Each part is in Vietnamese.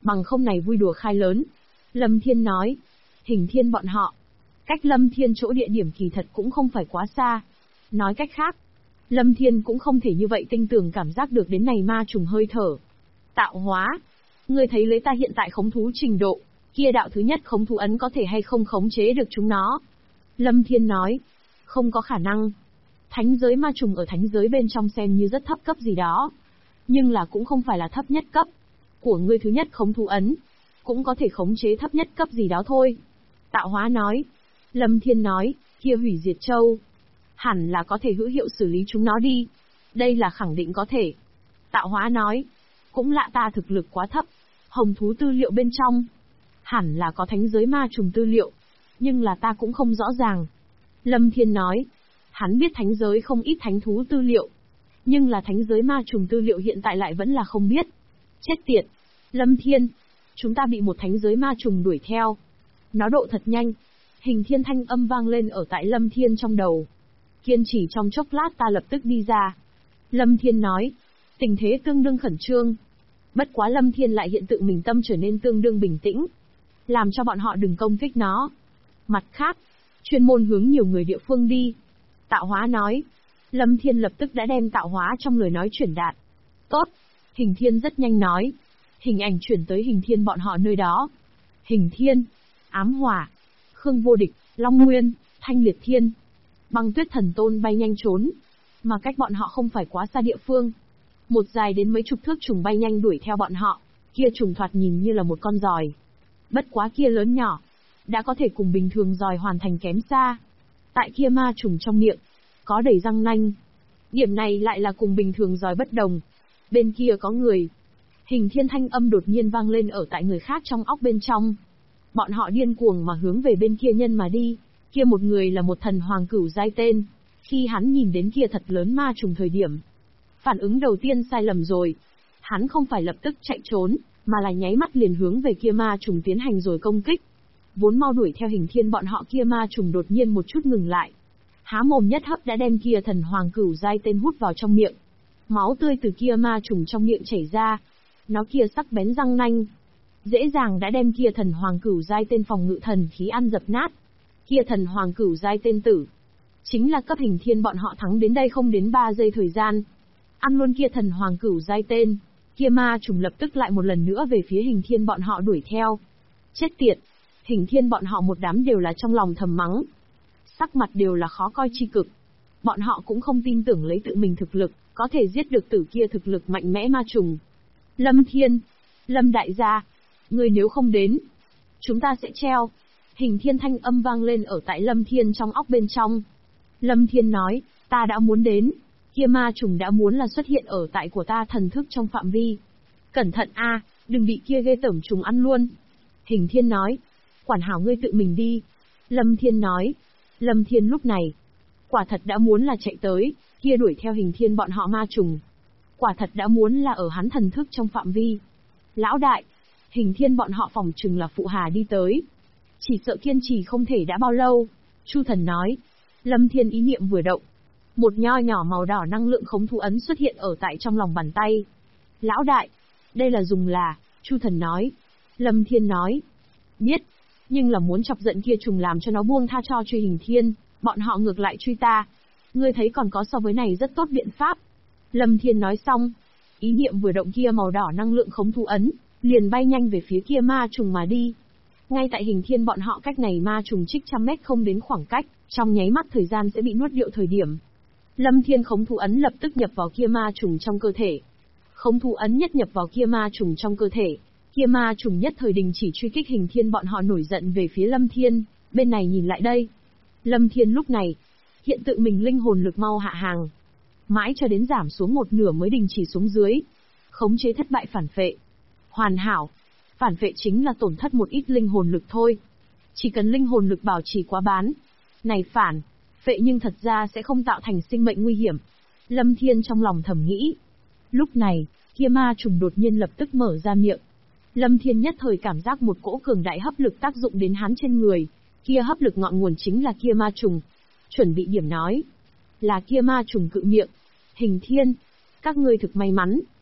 Bằng không này vui đùa khai lớn. Lâm Thiên nói. Hình Thiên bọn họ. Cách Lâm Thiên chỗ địa điểm kỳ thật cũng không phải quá xa. Nói cách khác, Lâm Thiên cũng không thể như vậy tinh tường cảm giác được đến này ma trùng hơi thở. Tạo hóa. Ngươi thấy lấy ta hiện tại khống thú trình độ, kia đạo thứ nhất khống thú ấn có thể hay không khống chế được chúng nó? Lâm Thiên nói. Không có khả năng. Thánh giới ma trùng ở thánh giới bên trong xem như rất thấp cấp gì đó. Nhưng là cũng không phải là thấp nhất cấp. Của ngươi thứ nhất khống thú ấn, cũng có thể khống chế thấp nhất cấp gì đó thôi. Tạo hóa nói. Lâm Thiên nói, kia hủy diệt châu. Hẳn là có thể hữu hiệu xử lý chúng nó đi. Đây là khẳng định có thể. Tạo hóa nói. Cũng lạ ta thực lực quá thấp. Hồng thú tư liệu bên trong. Hẳn là có thánh giới ma trùng tư liệu. Nhưng là ta cũng không rõ ràng. Lâm Thiên nói. Hắn biết thánh giới không ít thánh thú tư liệu. Nhưng là thánh giới ma trùng tư liệu hiện tại lại vẫn là không biết. Chết tiệt. Lâm Thiên. Chúng ta bị một thánh giới ma trùng đuổi theo. Nó độ thật nhanh. Hình Thiên thanh âm vang lên ở tại Lâm Thiên trong đầu. Kiên trì trong chốc lát ta lập tức đi ra. Lâm Thiên nói. Tình thế tương đương khẩn trương. Bất quá Lâm Thiên lại hiện tự mình tâm trở nên tương đương bình tĩnh. Làm cho bọn họ đừng công kích nó. Mặt khác, chuyên môn hướng nhiều người địa phương đi. Tạo hóa nói. Lâm Thiên lập tức đã đem tạo hóa trong lời nói chuyển đạt. Tốt. Hình Thiên rất nhanh nói. Hình ảnh chuyển tới Hình Thiên bọn họ nơi đó. Hình Thiên, Ám Hỏa, Khương Vô Địch, Long Nguyên, Thanh Liệt Thiên, Băng Tuyết Thần Tôn bay nhanh trốn. Mà cách bọn họ không phải quá xa địa phương. Một dài đến mấy chục thước trùng bay nhanh đuổi theo bọn họ. Kia trùng thoạt nhìn như là một con giòi. Bất quá kia lớn nhỏ, đã có thể cùng bình thường giòi hoàn thành kém xa. Tại kia ma trùng trong miệng, có đầy răng nanh. Điểm này lại là cùng bình thường giòi bất đồng. Bên kia có người. Hình Thiên thanh âm đột nhiên vang lên ở tại người khác trong óc bên trong. Bọn họ điên cuồng mà hướng về bên kia nhân mà đi. Kia một người là một thần hoàng cửu giai tên. Khi hắn nhìn đến kia thật lớn ma trùng thời điểm, phản ứng đầu tiên sai lầm rồi. Hắn không phải lập tức chạy trốn, mà là nháy mắt liền hướng về kia ma trùng tiến hành rồi công kích. Vốn mau đuổi theo Hình Thiên bọn họ kia ma trùng đột nhiên một chút ngừng lại. Há mồm nhất hấp đã đem kia thần hoàng cửu giai tên hút vào trong miệng. Máu tươi từ kia ma trùng trong miệng chảy ra. Nó kia sắc bén răng nanh, dễ dàng đã đem kia thần hoàng cửu giai tên phòng ngự thần khí ăn dập nát. Kia thần hoàng cửu giai tên tử, chính là cấp Hình Thiên bọn họ thắng đến đây không đến 3 giây thời gian. Ăn luôn kia thần hoàng cửu giai tên, kia ma trùng lập tức lại một lần nữa về phía Hình Thiên bọn họ đuổi theo. Chết tiệt, Hình Thiên bọn họ một đám đều là trong lòng thầm mắng. Sắc mặt đều là khó coi chi cực. Bọn họ cũng không tin tưởng lấy tự mình thực lực, có thể giết được tử kia thực lực mạnh mẽ ma trùng. Lâm Thiên, Lâm đại gia, người nếu không đến, chúng ta sẽ treo. Hình Thiên thanh âm vang lên ở tại Lâm Thiên trong óc bên trong. Lâm Thiên nói, ta đã muốn đến, kia ma trùng đã muốn là xuất hiện ở tại của ta thần thức trong phạm vi. Cẩn thận a, đừng bị kia ghê tởm trùng ăn luôn. Hình Thiên nói, quản hảo ngươi tự mình đi. Lâm Thiên nói, Lâm Thiên lúc này, quả thật đã muốn là chạy tới, kia đuổi theo Hình Thiên bọn họ ma trùng. Quả thật đã muốn là ở hắn thần thức trong phạm vi. Lão đại, Hình Thiên bọn họ phòng chừng là phụ hà đi tới. Chỉ sợ kiên trì không thể đã bao lâu. Chu Thần nói. Lâm Thiên ý niệm vừa động. Một nho nhỏ màu đỏ năng lượng khống thú ấn xuất hiện ở tại trong lòng bàn tay. Lão đại, đây là dùng là, Chu Thần nói. Lâm Thiên nói. Biết, nhưng là muốn chọc giận kia trùng làm cho nó buông tha cho truy Hình Thiên, bọn họ ngược lại truy ta. Ngươi thấy còn có so với này rất tốt biện pháp. Lâm Thiên nói xong, ý niệm vừa động kia màu đỏ năng lượng khống thú ấn, liền bay nhanh về phía kia ma trùng mà đi. Ngay tại Hình Thiên bọn họ cách này ma trùng trích trăm mét không đến khoảng cách, trong nháy mắt thời gian sẽ bị nuốt điệu thời điểm. Lâm Thiên khống thú ấn lập tức nhập vào kia ma trùng trong cơ thể. Khống thú ấn nhất nhập vào kia ma trùng trong cơ thể, kia ma trùng nhất thời đình chỉ truy kích Hình Thiên bọn họ nổi giận về phía Lâm Thiên, bên này nhìn lại đây. Lâm Thiên lúc này, hiện tự mình linh hồn lực mau hạ hàng. Mãi cho đến giảm xuống một nửa mới đình chỉ xuống dưới. Khống chế thất bại phản phệ. Hoàn hảo. Phản phệ chính là tổn thất một ít linh hồn lực thôi. Chỉ cần linh hồn lực bảo trì quá bán. Này phản phệ nhưng thật ra sẽ không tạo thành sinh mệnh nguy hiểm. Lâm Thiên trong lòng thầm nghĩ. Lúc này, kia ma trùng đột nhiên lập tức mở ra miệng. Lâm Thiên nhất thời cảm giác một cỗ cường đại hấp lực tác dụng đến hắn trên người. Kia hấp lực ngọn nguồn chính là kia ma trùng. Chuẩn bị điểm nói. Là kia ma trùng cự miệng. Hình Thiên, các ngươi thực may mắn.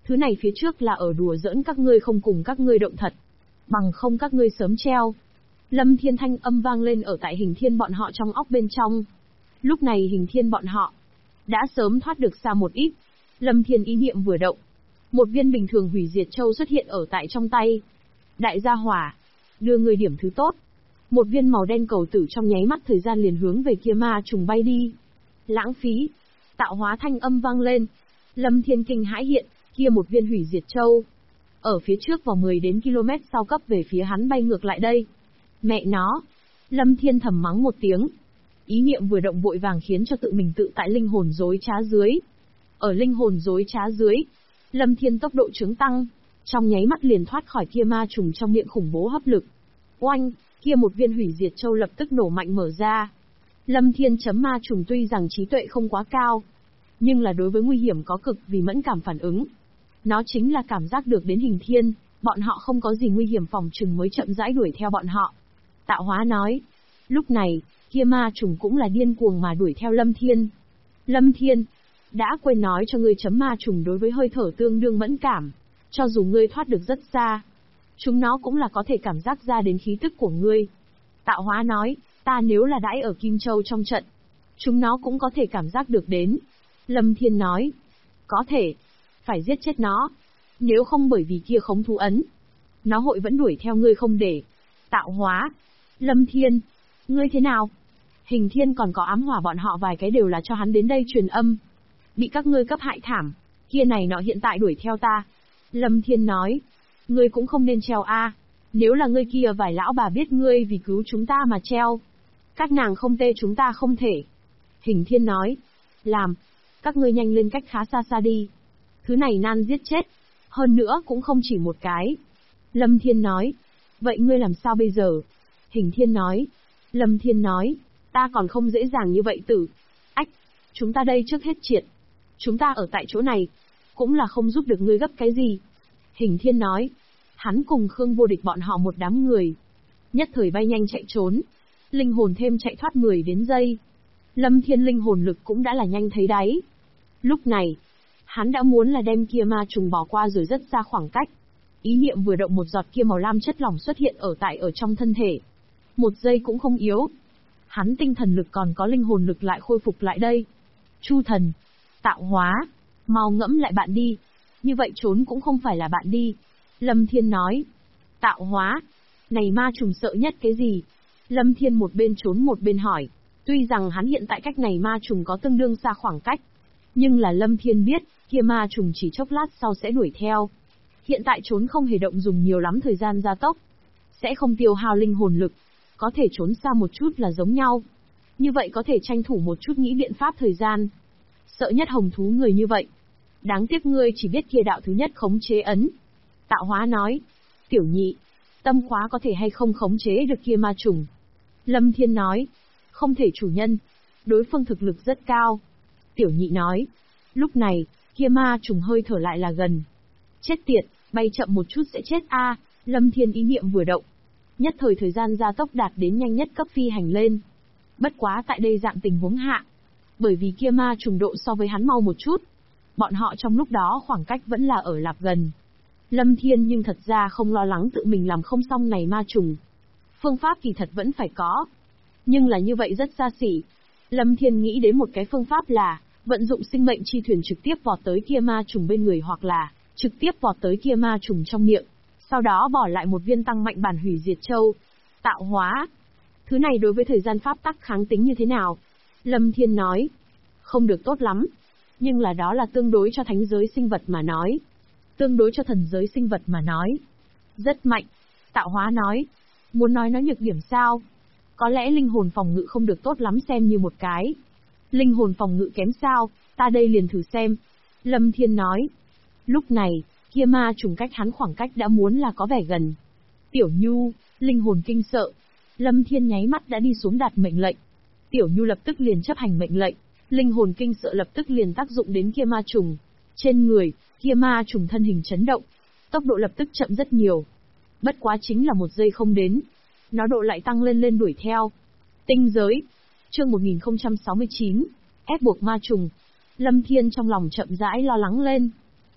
Thứ này phía trước là ở đùa giỡn các ngươi không cùng các ngươi động thật. Bằng không các ngươi sớm treo. Lâm Thiên thanh âm vang lên ở tại Hình Thiên bọn họ trong óc bên trong. Lúc này Hình Thiên bọn họ đã sớm thoát được xa một ít. Lâm Thiên ý niệm vừa động, một viên bình thường hủy diệt châu xuất hiện ở tại trong tay. Đại gia hỏa, đưa người điểm thứ tốt. Một viên màu đen cầu tử trong nháy mắt thời gian liền hướng về kia ma trùng bay đi. Lãng phí. Tạo hóa thanh âm vang lên. Lâm Thiên kinh hãi hiện, kia một viên hủy diệt châu. Ở phía trước vào 10 đến km sau cấp về phía hắn bay ngược lại đây. Mẹ nó. Lâm Thiên thầm mắng một tiếng. Ý niệm vừa động vội vàng khiến cho tự mình tự tại linh hồn dối trá dưới. Ở linh hồn dối trá dưới, Lâm Thiên tốc độ trướng tăng, trong nháy mắt liền thoát khỏi kia ma trùng trong miệng khủng bố hấp lực. Oanh, kia một viên hủy diệt châu lập tức nổ mạnh mở ra. Lâm Thiên chấm ma trùng tuy rằng trí tuệ không quá cao, nhưng là đối với nguy hiểm có cực vì mẫn cảm phản ứng. Nó chính là cảm giác được đến Hình Thiên, bọn họ không có gì nguy hiểm phòng trừng mới chậm rãi đuổi theo bọn họ. Tạo hóa nói. Lúc này, kia ma trùng cũng là điên cuồng mà đuổi theo Lâm Thiên. Lâm Thiên, đã quên nói cho ngươi chấm ma trùng đối với hơi thở tương đương mẫn cảm. Cho dù ngươi thoát được rất xa, chúng nó cũng là có thể cảm giác ra đến khí tức của ngươi. Tạo hóa nói, ta nếu là đãi ở Kim Châu trong trận, chúng nó cũng có thể cảm giác được đến. Lâm Thiên nói, có thể, phải giết chết nó. Nếu không bởi vì kia khống thú ấn, nó hội vẫn đuổi theo ngươi không để. Tạo hóa. Lâm Thiên, ngươi thế nào? Hình Thiên còn có ám hỏa bọn họ vài cái đều là cho hắn đến đây truyền âm. Bị các ngươi cấp hại thảm, kia này nọ hiện tại đuổi theo ta. Lâm Thiên nói, ngươi cũng không nên treo a. Nếu là ngươi kia vài lão bà biết ngươi vì cứu chúng ta mà treo, các nàng không tê chúng ta không thể. Hình Thiên nói, làm, các ngươi nhanh lên cách khá xa xa đi. Thứ này nan giết chết, hơn nữa cũng không chỉ một cái. Lâm Thiên nói, vậy ngươi làm sao bây giờ? Hình Thiên nói, Lâm Thiên nói, ta còn không dễ dàng như vậy tử. Ách, chúng ta đây trước hết triệt. Chúng ta ở tại chỗ này, cũng là không giúp được ngươi gấp cái gì. Hình Thiên nói, hắn cùng Khương Vô Địch bọn họ một đám người. Nhất thời bay nhanh chạy trốn, linh hồn thêm chạy thoát 10 đến giây. Lâm Thiên linh hồn lực cũng đã là nhanh thấy đáy. Lúc này, hắn đã muốn là đem kia ma trùng bỏ qua rồi rất xa khoảng cách. Ý niệm vừa động một giọt kia màu lam chất lỏng xuất hiện ở trong thân thể. Một giây cũng không yếu. Hắn tinh thần lực còn có linh hồn lực lại khôi phục lại đây. Chu thần, tạo hóa, mau ngẫm lại bạn đi. Như vậy trốn cũng không phải là bạn đi. Lâm Thiên nói. Tạo hóa, này ma trùng sợ nhất cái gì? Lâm Thiên một bên trốn một bên hỏi. Tuy rằng hắn hiện tại cách này ma trùng có tương đương xa khoảng cách, nhưng là Lâm Thiên biết, kia ma trùng chỉ chốc lát sau sẽ đuổi theo. Hiện tại trốn không hề động dùng nhiều lắm thời gian gia tốc, sẽ không tiêu hao linh hồn lực, có thể trốn xa một chút là giống nhau. Như vậy có thể tranh thủ một chút nghĩ biện pháp thời gian. Sợ nhất hồng thú người như vậy. Đáng tiếc ngươi chỉ biết kia đạo thứ nhất khống chế ấn. Tạo hóa nói, tiểu nhị, tâm khóa có thể hay không khống chế được kia ma trùng? Lâm Thiên nói, không thể chủ nhân, đối phương thực lực rất cao. Tiểu nhị nói, lúc này, kia ma trùng hơi thở lại là gần. Chết tiệt, bay chậm một chút sẽ chết a. Lâm Thiên ý niệm vừa động, nhất thời gian gia tốc đạt đến nhanh nhất cấp phi hành lên. Bất quá tại đây dạng tình huống hạ, bởi vì kia ma trùng độ so với hắn mau một chút, bọn họ trong lúc đó khoảng cách vẫn là ở lạp gần. Lâm Thiên nhưng thật ra không lo lắng tự mình làm không xong này ma trùng. Phương pháp kỳ thật vẫn phải có, nhưng là như vậy rất xa xỉ. Lâm Thiên nghĩ đến một cái phương pháp là vận dụng sinh mệnh chi thuyền trực tiếp vọt tới kia ma trùng bên người hoặc là trực tiếp vọt tới kia ma trùng trong miệng, sau đó bỏ lại một viên tăng mạnh bản hủy diệt châu. Tạo hóa. Thứ này đối với thời gian pháp tắc kháng tính như thế nào? Lâm Thiên nói. Không được tốt lắm. Nhưng là đó là tương đối cho thánh giới sinh vật mà nói. Tương đối cho thần giới sinh vật mà nói. Rất mạnh. Tạo hóa nói. Muốn nói nó nhược điểm sao? Có lẽ linh hồn phòng ngự không được tốt lắm xem như một cái. Linh hồn phòng ngự kém sao? Ta đây liền thử xem. Lâm Thiên nói. Lúc này, kia ma trùng cách hắn khoảng cách đã muốn là có vẻ gần. Tiểu Nhu, linh hồn kinh sợ. Lâm Thiên nháy mắt đã đi xuống đạt mệnh lệnh. Tiểu Nhu lập tức liền chấp hành mệnh lệnh. Linh hồn kinh sợ lập tức liền tác dụng đến kia ma trùng. Trên người, kia ma trùng thân hình chấn động. Tốc độ lập tức chậm rất nhiều. Bất quá chính là một giây không đến. Nó độ lại tăng lên đuổi theo. Tinh giới. Chương 1069. Ép buộc ma trùng. Lâm Thiên trong lòng chậm rãi lo lắng lên.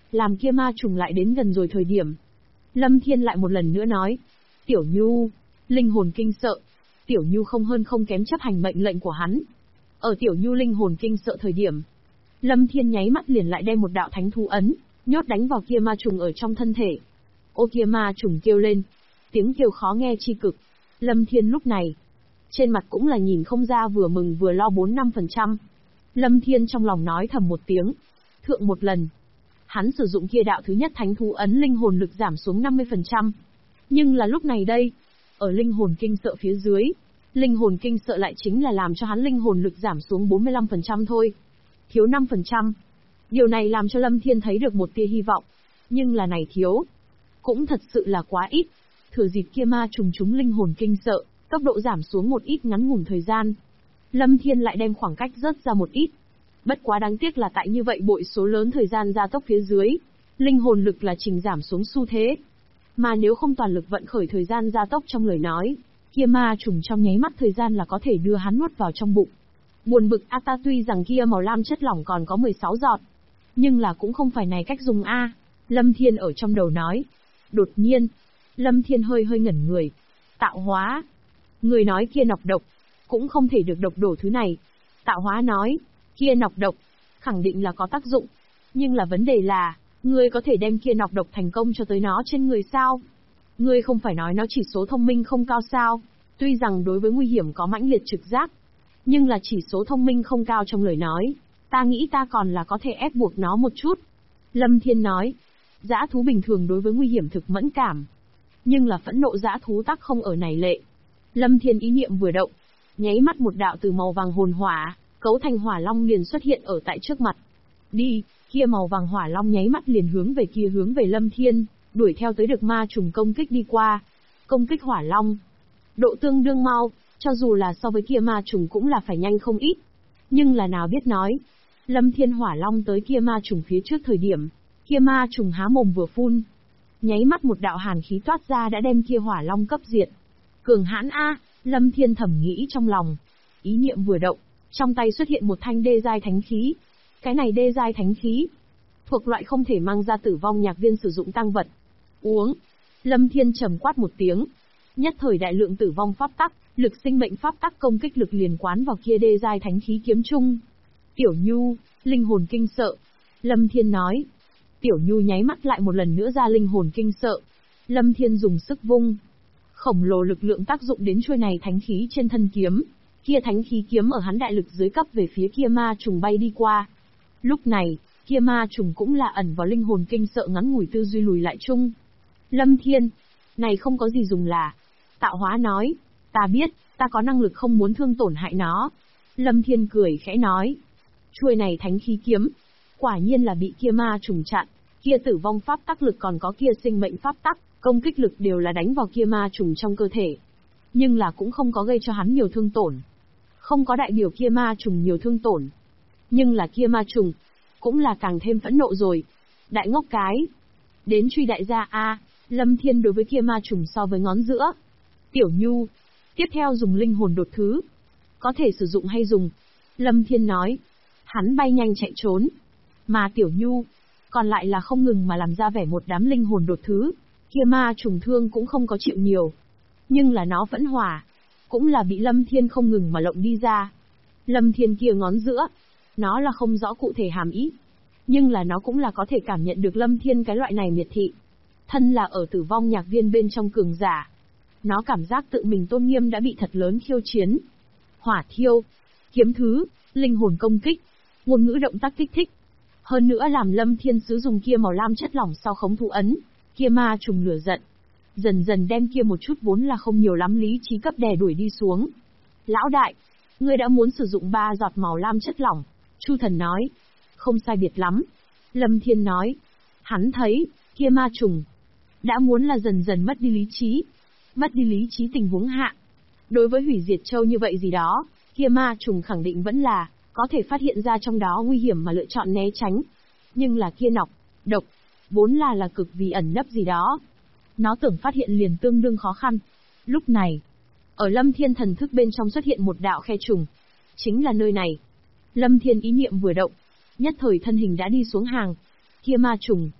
Làm kia ma trùng lại đến gần rồi thời điểm, Lâm Thiên lại một lần nữa nói, Tiểu Nhu, linh hồn kinh sợ. Tiểu Nhu không hơn không kém chấp hành mệnh lệnh của hắn. Ở Tiểu Nhu linh hồn kinh sợ thời điểm, Lâm Thiên nháy mắt liền lại đem một đạo thánh thú ấn, nhốt đánh vào kia ma trùng ở trong thân thể. Ô kia ma trùng kêu lên, tiếng kêu khó nghe chi cực. Lâm Thiên lúc này, trên mặt cũng là nhìn không ra vừa mừng vừa lo 4-5%. Lâm Thiên trong lòng nói thầm một tiếng, thượng một lần. Hắn sử dụng kia đạo thứ nhất thánh thú ấn linh hồn lực giảm xuống 50%. Nhưng là lúc này đây, ở linh hồn kinh sợ phía dưới, linh hồn kinh sợ lại chính là làm cho hắn linh hồn lực giảm xuống 45% thôi. Thiếu 5%. Điều này làm cho Lâm Thiên thấy được một tia hy vọng. Nhưng là này thiếu, cũng thật sự là quá ít. Thừa dịp kia ma trùng chúng linh hồn kinh sợ, tốc độ giảm xuống một ít ngắn ngủn thời gian. Lâm Thiên lại đem khoảng cách rớt ra một ít. Bất quá đáng tiếc là tại như vậy bội số lớn thời gian gia tốc phía dưới, linh hồn lực là trình giảm xuống xu thế. Mà nếu không toàn lực vận khởi thời gian gia tốc trong lời nói, kia ma trùng trong nháy mắt thời gian là có thể đưa hắn nuốt vào trong bụng. Buồn bực a, ta tuy rằng kia màu lam chất lỏng còn có 16 giọt, nhưng là cũng không phải này cách dùng a. Lâm Thiên ở trong đầu nói. Đột nhiên, Lâm Thiên hơi ngẩn người. Tạo hóa. Người nói kia nọc độc, cũng không thể được độc đổ thứ này. Tạo hóa nói, kia nọc độc, khẳng định là có tác dụng. Nhưng là vấn đề là, ngươi có thể đem kia nọc độc thành công cho tới nó trên người sao? Ngươi không phải nói nó chỉ số thông minh không cao sao? Tuy rằng đối với nguy hiểm có mãnh liệt trực giác, nhưng là chỉ số thông minh không cao trong lời nói, ta nghĩ ta còn là có thể ép buộc nó một chút. Lâm Thiên nói, dã thú bình thường đối với nguy hiểm thực mẫn cảm, nhưng là phẫn nộ dã thú tắc không ở này lệ. Lâm Thiên ý niệm vừa động, nháy mắt một đạo từ màu vàng hồn hỏa, cấu thành hỏa long liền xuất hiện ở tại trước mặt. Đi, kia màu vàng hỏa long nháy mắt liền hướng về Lâm Thiên, đuổi theo tới được ma trùng công kích đi qua. Công kích hỏa long, độ tương đương mau, cho dù là so với kia ma trùng cũng là phải nhanh không ít. Nhưng là nào biết nói, Lâm Thiên hỏa long tới kia ma trùng phía trước thời điểm, kia ma trùng há mồm vừa phun, nháy mắt một đạo hàn khí toát ra đã đem kia hỏa long cấp diệt. Cường hãn a, Lâm Thiên thầm nghĩ trong lòng. Ý niệm vừa động, trong tay xuất hiện một thanh đê giai thánh khí. Cái này đê giai thánh khí, thuộc loại không thể mang ra tử vong nhạc viên sử dụng tăng vật. Uống. Lâm Thiên trầm quát một tiếng. Nhất thời đại lượng tử vong pháp tắc, lực sinh mệnh pháp tắc công kích lực liền quán vào kia đê giai thánh khí kiếm chung. Tiểu Nhu, linh hồn kinh sợ. Lâm Thiên nói. Tiểu Nhu nháy mắt lại một lần nữa ra linh hồn kinh sợ. Lâm Thiên dùng sức vung. Khổng lồ lực lượng tác dụng đến chuôi này thánh khí trên thân kiếm. Kia thánh khí kiếm ở hắn đại lực dưới cấp về phía kia ma trùng bay đi qua. Lúc này, kia ma trùng cũng là ẩn vào linh hồn kinh sợ ngắn ngủi tư duy lùi lại chung. Lâm Thiên, này không có gì dùng là. Tạo hóa nói, ta biết, ta có năng lực không muốn thương tổn hại nó. Lâm Thiên cười khẽ nói. Chuôi này thánh khí kiếm, quả nhiên là bị kia ma trùng chặn, kia tử vong pháp tắc lực còn có kia sinh mệnh pháp tắc, công kích lực đều là đánh vào kia ma trùng trong cơ thể. Nhưng là cũng không có gây cho hắn nhiều thương tổn. Không có đại biểu kia ma trùng nhiều thương tổn. Nhưng là kia ma trùng, cũng là càng thêm phẫn nộ rồi. Đại ngốc cái. Đến truy đại gia a. Lâm Thiên đối với kia ma trùng so với ngón giữa. Tiểu Nhu, tiếp theo dùng linh hồn đột thứ. Có thể sử dụng hay dùng. Lâm Thiên nói. Hắn bay nhanh chạy trốn. Mà Tiểu Nhu, còn lại là không ngừng mà làm ra vẻ một đám linh hồn đột thứ. Kia ma trùng thương cũng không có chịu nhiều. Nhưng là nó vẫn hỏa. Cũng là bị Lâm Thiên không ngừng mà lộng đi ra. Lâm Thiên kia ngón giữa, nó là không rõ cụ thể hàm ý. Nhưng là nó cũng là có thể cảm nhận được Lâm Thiên cái loại này miệt thị. Thân là ở tử vong nhạc viên bên trong cường giả. Nó cảm giác tự mình tôn nghiêm đã bị thật lớn khiêu chiến. Hỏa thiêu, kiếm thứ, linh hồn công kích, ngôn ngữ động tác kích thích. Hơn nữa làm Lâm Thiên sử dụng kia màu lam chất lỏng sau khống thú ấn, kia ma trùng lửa giận. Dần dần đem kia một chút vốn là không nhiều lắm lý trí cấp đè đuổi đi xuống. Lão đại, ngươi đã muốn sử dụng 3 giọt màu lam chất lỏng. Chu Thần nói. Không sai biệt lắm. Lâm Thiên nói. Hắn thấy, kia ma trùng, đã muốn là dần dần mất đi lý trí. Mất đi lý trí tình huống hạ. Đối với hủy diệt châu như vậy gì đó, kia ma trùng khẳng định vẫn là, có thể phát hiện ra trong đó nguy hiểm mà lựa chọn né tránh. Nhưng là kia nọc, độc, vốn là cực vì ẩn nấp gì đó. Nó tưởng phát hiện liền tương đương khó khăn. Lúc này, ở Lâm Thiên thần thức bên trong xuất hiện một đạo khe trùng. Chính là nơi này. Lâm Thiên ý niệm vừa động, nhất thời thân hình đã đi xuống hàng. Kia ma trùng,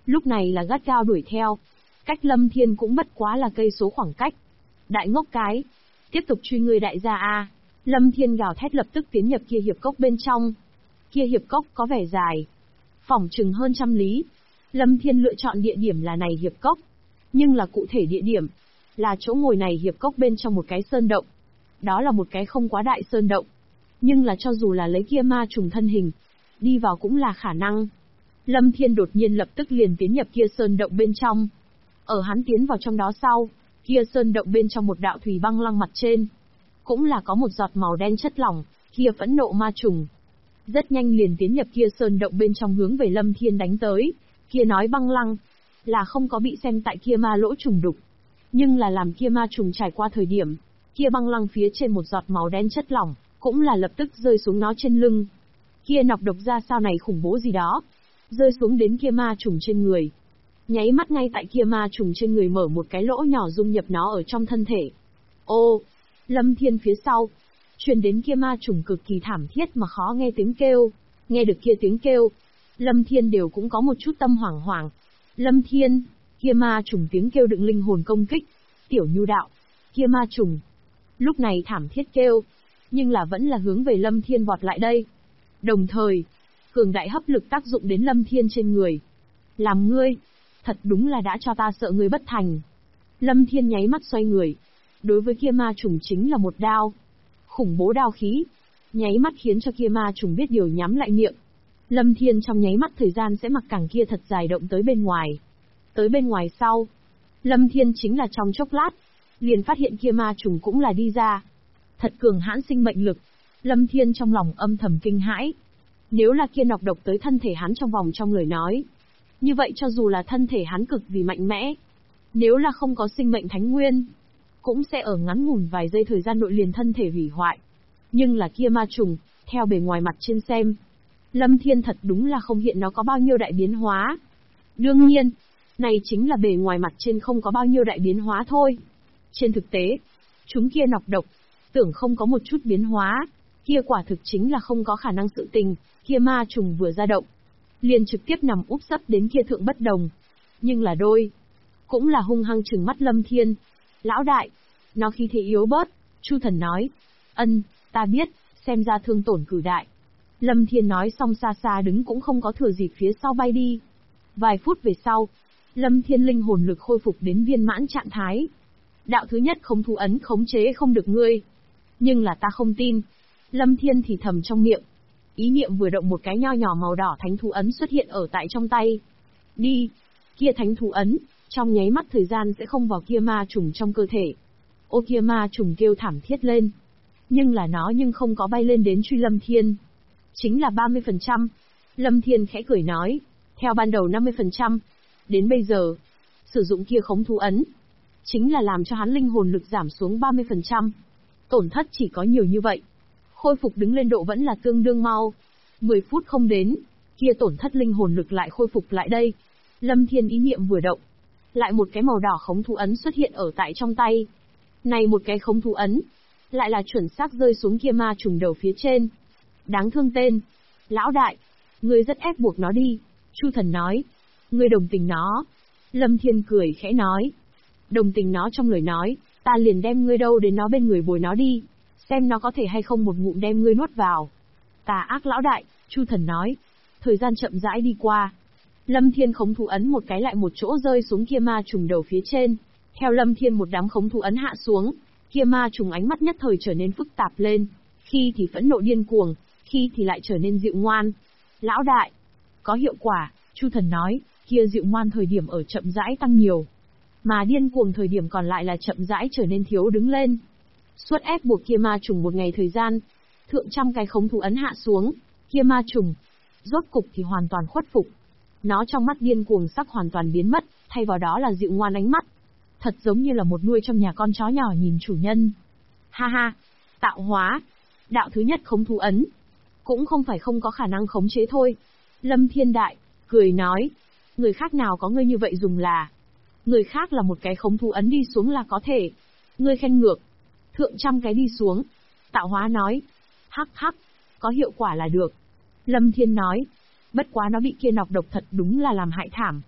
Lúc này là gắt gao đuổi theo. Cách Lâm Thiên cũng bất quá là cây số khoảng cách. Đại ngốc cái. Tiếp tục truy ngươi đại gia a. Lâm Thiên gào thét lập tức tiến nhập kia hiệp cốc bên trong. Kia hiệp cốc có vẻ dài. Phỏng chừng hơn 100 lý. Lâm Thiên lựa chọn địa điểm là này hiệp cốc. Nhưng là cụ thể địa điểm. Là chỗ ngồi này hiệp cốc bên trong một cái sơn động. Đó là một cái không quá đại sơn động. Nhưng là cho dù là lấy kia ma trùng thân hình. Đi vào cũng là khả năng. Lâm Thiên đột nhiên lập tức liền tiến nhập kia sơn động bên trong. Ở hắn tiến vào trong đó sau, kia sơn động bên trong một đạo thủy băng lăng mặt trên. Cũng là có một giọt màu đen chất lỏng, kia phẫn nộ ma trùng. Rất nhanh liền tiến nhập kia sơn động bên trong hướng về Lâm Thiên đánh tới. Kia nói băng lăng, là không có bị xem tại kia ma lỗ trùng đục. Nhưng là làm kia ma trùng trải qua thời điểm, kia băng lăng phía trên một giọt màu đen chất lỏng, cũng là lập tức rơi xuống nó trên lưng. Kia nọc độc ra sao này khủng bố gì đó, rơi xuống đến kia ma trùng trên người. Nháy mắt ngay tại kia ma trùng trên người mở một cái lỗ nhỏ dung nhập nó ở trong thân thể. Ô, Lâm Thiên phía sau, truyền đến kia ma trùng cực kỳ thảm thiết mà khó nghe tiếng kêu. Nghe được kia tiếng kêu, Lâm Thiên đều cũng có một chút tâm hoảng hoảng. Lâm Thiên, kia ma trùng tiếng kêu đựng linh hồn công kích. Tiểu Nhu đạo, kia ma trùng. Lúc này thảm thiết kêu, nhưng là vẫn là hướng về Lâm Thiên vọt lại đây. Đồng thời, cường đại hấp lực tác dụng đến Lâm Thiên trên người. Làm ngươi, thật đúng là đã cho ta sợ ngươi bất thành. Lâm Thiên nháy mắt xoay người. Đối với kia ma trùng chính là một đao. Khủng bố đao khí. Nháy mắt khiến cho kia ma trùng biết điều nhắm lại miệng. Lâm Thiên trong nháy mắt thời gian sẽ mặc cẳng kia thật dài động tới bên ngoài. Tới bên ngoài sau. Lâm Thiên chính là trong chốc lát. Liền phát hiện kia ma trùng cũng là đi ra. Thật cường hãn sinh mệnh lực. Lâm Thiên trong lòng âm thầm kinh hãi. Nếu là kia nọc độc tới thân thể hắn trong vòng trong lời nói. Như vậy cho dù là thân thể hắn cực vì mạnh mẽ. Nếu là không có sinh mệnh thánh nguyên. Cũng sẽ ở ngắn ngủn vài giây thời gian nội liền thân thể hủy hoại. Nhưng là kia ma trùng, theo bề ngoài mặt trên xem. Lâm Thiên thật đúng là không hiện nó có bao nhiêu đại biến hóa. Đương nhiên, này chính là bề ngoài mặt trên không có bao nhiêu đại biến hóa thôi. Trên thực tế, chúng kia nọc độc, tưởng không có một chút biến hóa, kia quả thực chính là không có khả năng sự tình, kia ma trùng vừa ra động, liền trực tiếp nằm úp sấp đến kia thượng bất đồng. Nhưng là đôi, cũng là hung hăng trừng mắt Lâm Thiên. Lão đại, nó khí thế yếu bớt, Chu Thần nói. Ân, ta biết, xem ra thương tổn cử đại. Lâm Thiên nói xong xa xa đứng cũng không có thừa dịp phía sau bay đi. Vài phút về sau, Lâm Thiên linh hồn lực khôi phục đến viên mãn trạng thái. Đạo thứ nhất không thú ấn khống chế không được ngươi. Nhưng là ta không tin. Lâm Thiên thì thầm trong miệng. Ý niệm vừa động một cái nho nhỏ màu đỏ thánh thú ấn xuất hiện ở tại trong tay. Đi, kia thánh thú ấn, trong nháy mắt thời gian sẽ không vào kia ma trùng trong cơ thể. Ô kia ma trùng kêu thảm thiết lên. Nhưng là nó nhưng không có bay lên đến truy Lâm Thiên. Chính là 30%. Lâm Thiên khẽ cười nói. Theo ban đầu 50%. Đến bây giờ, sử dụng kia khống thú ấn. Chính là làm cho hắn linh hồn lực giảm xuống 30%. Tổn thất chỉ có nhiều như vậy. Khôi phục đứng lên độ vẫn là tương đương mau. 10 phút không đến, kia tổn thất linh hồn lực lại khôi phục lại đây. Lâm Thiên ý niệm vừa động. Lại một cái màu đỏ khống thú ấn xuất hiện ở tại trong tay. Này một cái khống thú ấn, lại là chuẩn xác rơi xuống kia ma trùng đầu phía trên. Đáng thương tên. Lão đại, ngươi rất ép buộc nó đi. Chu Thần nói. Ngươi đồng tình nó. Lâm Thiên cười khẽ nói. Đồng tình nó trong lời nói, ta liền đem ngươi đâu đến nó bên người bồi nó đi. Xem nó có thể hay không một ngụm đem ngươi nuốt vào. Tà ác lão đại, Chu Thần nói. Thời gian chậm rãi đi qua. Lâm Thiên khống thú ấn một cái lại một chỗ rơi xuống kia ma trùng đầu phía trên. Theo Lâm Thiên một đám khống thú ấn hạ xuống, kia ma trùng ánh mắt nhất thời trở nên phức tạp lên. Khi thì phẫn nộ điên cuồng, khi thì lại trở nên dịu ngoan. Lão đại, có hiệu quả, Chu Thần nói, kia dịu ngoan thời điểm ở chậm rãi tăng nhiều. Mà điên cuồng thời điểm còn lại là chậm rãi trở nên thiếu đứng lên. Suốt ép buộc kia ma trùng một ngày thời gian, thượng trăm cái khống thú ấn hạ xuống, kia ma trùng, rốt cục thì hoàn toàn khuất phục. Nó trong mắt điên cuồng sắc hoàn toàn biến mất, thay vào đó là dịu ngoan ánh mắt. Thật giống như là một nuôi trong nhà con chó nhỏ nhìn chủ nhân. Ha ha, tạo hóa. Đạo thứ nhất khống thú ấn. Cũng không phải không có khả năng khống chế thôi. Lâm Thiên Đại, cười nói. Người khác nào có ngươi như vậy dùng là. Người khác là một cái khống thú ấn đi xuống là có thể. Ngươi khen ngược. Thượng trăm cái đi xuống. Tạo hóa nói. Hắc hắc, có hiệu quả là được. Lâm Thiên nói. Bất quá nó bị kia nọc độc thật đúng là làm hại thảm.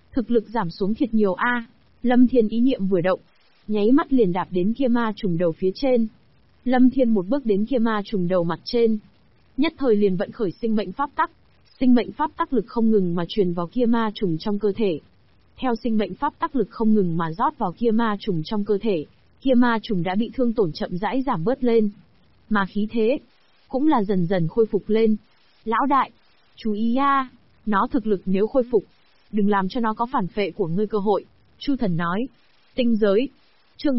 Thực lực giảm xuống thiệt nhiều a. Lâm Thiên ý niệm vừa động, nháy mắt liền đạp đến kia ma trùng đầu phía trên. Lâm Thiên một bước đến kia ma trùng đầu mặt trên, nhất thời liền vận khởi sinh mệnh pháp tắc. Sinh mệnh pháp tắc lực không ngừng mà truyền vào kia ma trùng trong cơ thể. Theo sinh mệnh pháp tắc lực không ngừng mà rót vào kia ma trùng trong cơ thể, kia ma trùng đã bị thương tổn chậm rãi giảm bớt lên. Mà khí thế cũng là dần dần khôi phục lên. Lão đại, chú ý a, nó thực lực nếu khôi phục, đừng làm cho nó có phản phệ của ngươi cơ hội. Chu Thần nói. Tinh giới. Chương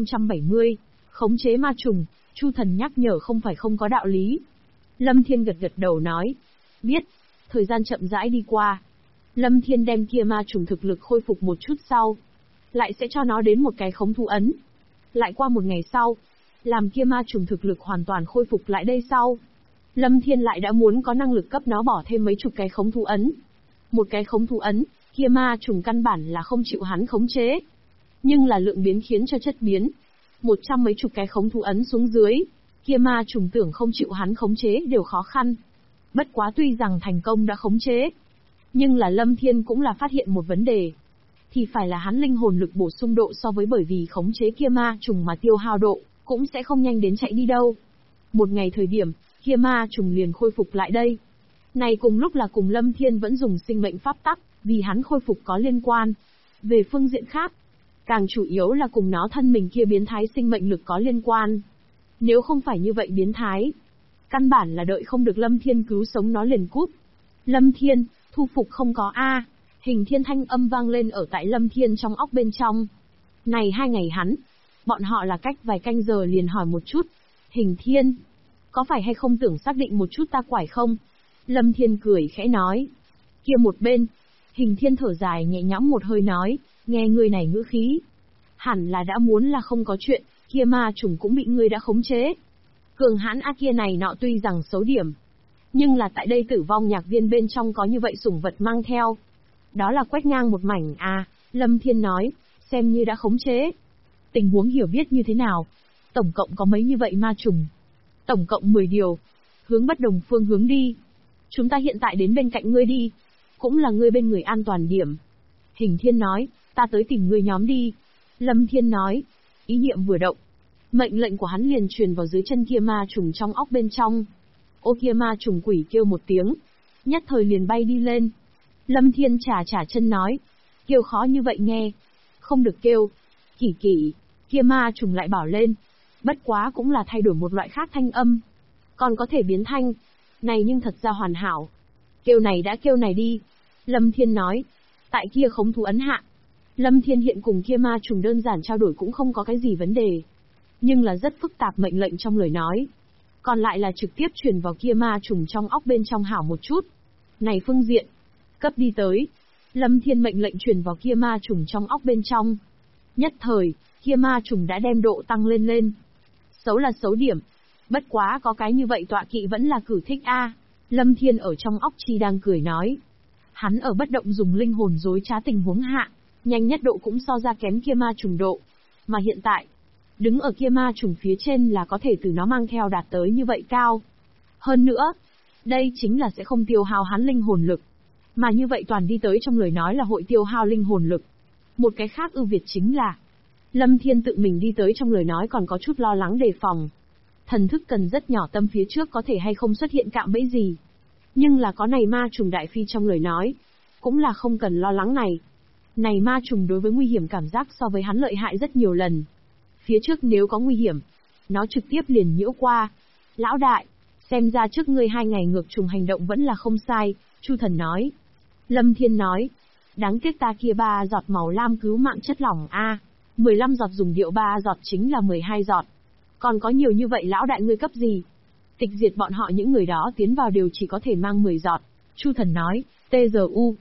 1070. Khống chế ma trùng. Chu Thần nhắc nhở không phải không có đạo lý. Lâm Thiên gật gật đầu nói. Biết. Thời gian chậm rãi đi qua. Lâm Thiên đem kia ma trùng thực lực khôi phục một chút sau, lại sẽ cho nó đến một cái khống thú ấn. Lại qua một ngày sau, làm kia ma trùng thực lực hoàn toàn khôi phục lại đây sau, Lâm Thiên lại đã muốn có năng lực cấp nó bỏ thêm mấy chục cái khống thú ấn. Một cái khống thú ấn, kia ma trùng căn bản là không chịu hắn khống chế. Nhưng là lượng biến khiến cho chất biến. 100 mấy chục cái khống thú ấn xuống dưới, kia ma trùng tưởng không chịu hắn khống chế đều khó khăn. Bất quá tuy rằng thành công đã khống chế, nhưng là Lâm Thiên cũng là phát hiện một vấn đề. Thì phải là hắn linh hồn lực bổ sung độ so với bởi vì khống chế kia ma trùng mà tiêu hao độ, cũng sẽ không nhanh đến chạy đi đâu. Một ngày thời điểm, kia ma trùng liền khôi phục lại đây. Này cùng lúc là cùng Lâm Thiên vẫn dùng sinh mệnh pháp tắc, vì hắn khôi phục có liên quan. Về phương diện khác, càng chủ yếu là cùng nó thân mình kia biến thái sinh mệnh lực có liên quan. Nếu không phải như vậy biến thái, căn bản là đợi không được Lâm Thiên cứu sống nó liền cút. Lâm Thiên, thu phục không có a. Hình Thiên thanh âm vang lên ở tại Lâm Thiên trong óc bên trong. Này 2 ngày hắn, bọn họ là cách vài canh giờ liền hỏi một chút. Hình Thiên, có phải hay không tưởng xác định một chút ta quải không? Lâm Thiên cười khẽ nói. Kia một bên, Hình Thiên thở dài nhẹ nhõm một hơi nói, nghe người này ngữ khí, hẳn là đã muốn là không có chuyện, kia ma trùng cũng bị ngươi đã khống chế. Cường hãn a kia này nọ tuy rằng xấu điểm, nhưng là tại đây tử vong nhạc viên bên trong có như vậy sủng vật mang theo. Đó là quét ngang một mảnh a. Lâm Thiên nói, xem như đã khống chế. Tình huống hiểu biết như thế nào? Tổng cộng có mấy như vậy ma trùng? Tổng cộng 10 điều. Hướng bất đồng phương hướng đi. Chúng ta hiện tại đến bên cạnh ngươi đi. Cũng là ngươi bên người an toàn điểm. Hình Thiên nói, ta tới tìm ngươi nhóm đi. Lâm Thiên nói, ý niệm vừa động. Mệnh lệnh của hắn liền truyền vào dưới chân kia ma trùng trong óc bên trong. Ô kia ma trùng quỷ kêu một tiếng, nhất thời liền bay đi lên. Lâm Thiên trả chân nói, kêu khó như vậy nghe. Không được kêu. Kỷ kỷ, kia ma trùng lại bảo lên. Bất quá cũng là thay đổi một loại khác thanh âm. Còn có thể biến thanh. Này nhưng thật ra hoàn hảo. Kêu này đã kêu này đi. Lâm Thiên nói. Tại kia khống thú ấn hạ. Lâm Thiên hiện cùng kia ma trùng đơn giản trao đổi cũng không có cái gì vấn đề. Nhưng là rất phức tạp mệnh lệnh trong lời nói. Còn lại là trực tiếp truyền vào kia ma trùng trong óc bên trong hảo một chút. Này phương diện. Cấp đi tới. Lâm Thiên mệnh lệnh truyền vào kia ma trùng trong óc bên trong. Nhất thời, kia ma trùng đã đem độ tăng lên. Xấu là xấu điểm. Bất quá có cái như vậy tọa kỵ vẫn là cử thích a. Lâm Thiên ở trong óc chi đang cười nói. Hắn ở bất động dùng linh hồn dối trá tình huống hạ, nhanh nhất độ cũng so ra kém kia ma trùng độ. Mà hiện tại, đứng ở kia ma trùng phía trên là có thể từ nó mang theo đạt tới như vậy cao. Hơn nữa, đây chính là sẽ không tiêu hao hắn linh hồn lực. Mà như vậy toàn đi tới trong lời nói là hội tiêu hao linh hồn lực. Một cái khác ưu việt chính là, Lâm Thiên tự mình đi tới trong lời nói còn có chút lo lắng đề phòng. Thần thức cần rất nhỏ tâm phía trước có thể hay không xuất hiện cạm bẫy gì. Nhưng là có này ma trùng đại phi trong lời nói, cũng là không cần lo lắng này. Này ma trùng đối với nguy hiểm cảm giác so với hắn lợi hại rất nhiều lần. Phía trước nếu có nguy hiểm, nó trực tiếp liền nhiễu qua. Lão đại, xem ra trước ngươi 2 ngày ngược trùng hành động vẫn là không sai, Chu Thần nói. Lâm Thiên nói, đáng tiếc ta kia 3 giọt màu lam cứu mạng chất lỏng a, 15 giọt dùng điệu 3 giọt chính là 12 giọt. Còn có nhiều như vậy lão đại ngươi cấp gì? Tịch diệt bọn họ những người đó tiến vào đều chỉ có thể mang 10 giọt. Chu Thần nói, T-G-U,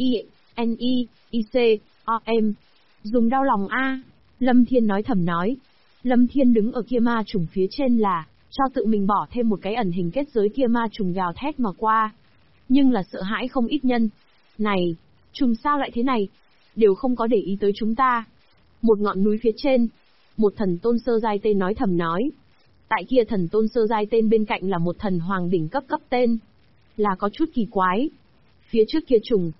I-N-I, I-C, O-M. Dùng đau lòng a. Lâm Thiên nói thầm nói. Lâm Thiên đứng ở kia ma trùng phía trên là, cho tự mình bỏ thêm một cái ẩn hình kết giới kia ma trùng gào thét mà qua. Nhưng là sợ hãi không ít nhân. Này, trùng sao lại thế này? Đều không có để ý tới chúng ta. Một ngọn núi phía trên, một thần tôn sơ giai tên nói thầm nói. Tại kia thần tôn sơ giai tên bên cạnh là một thần hoàng đỉnh cấp tên. Là có chút kỳ quái. Phía trước kia trùng,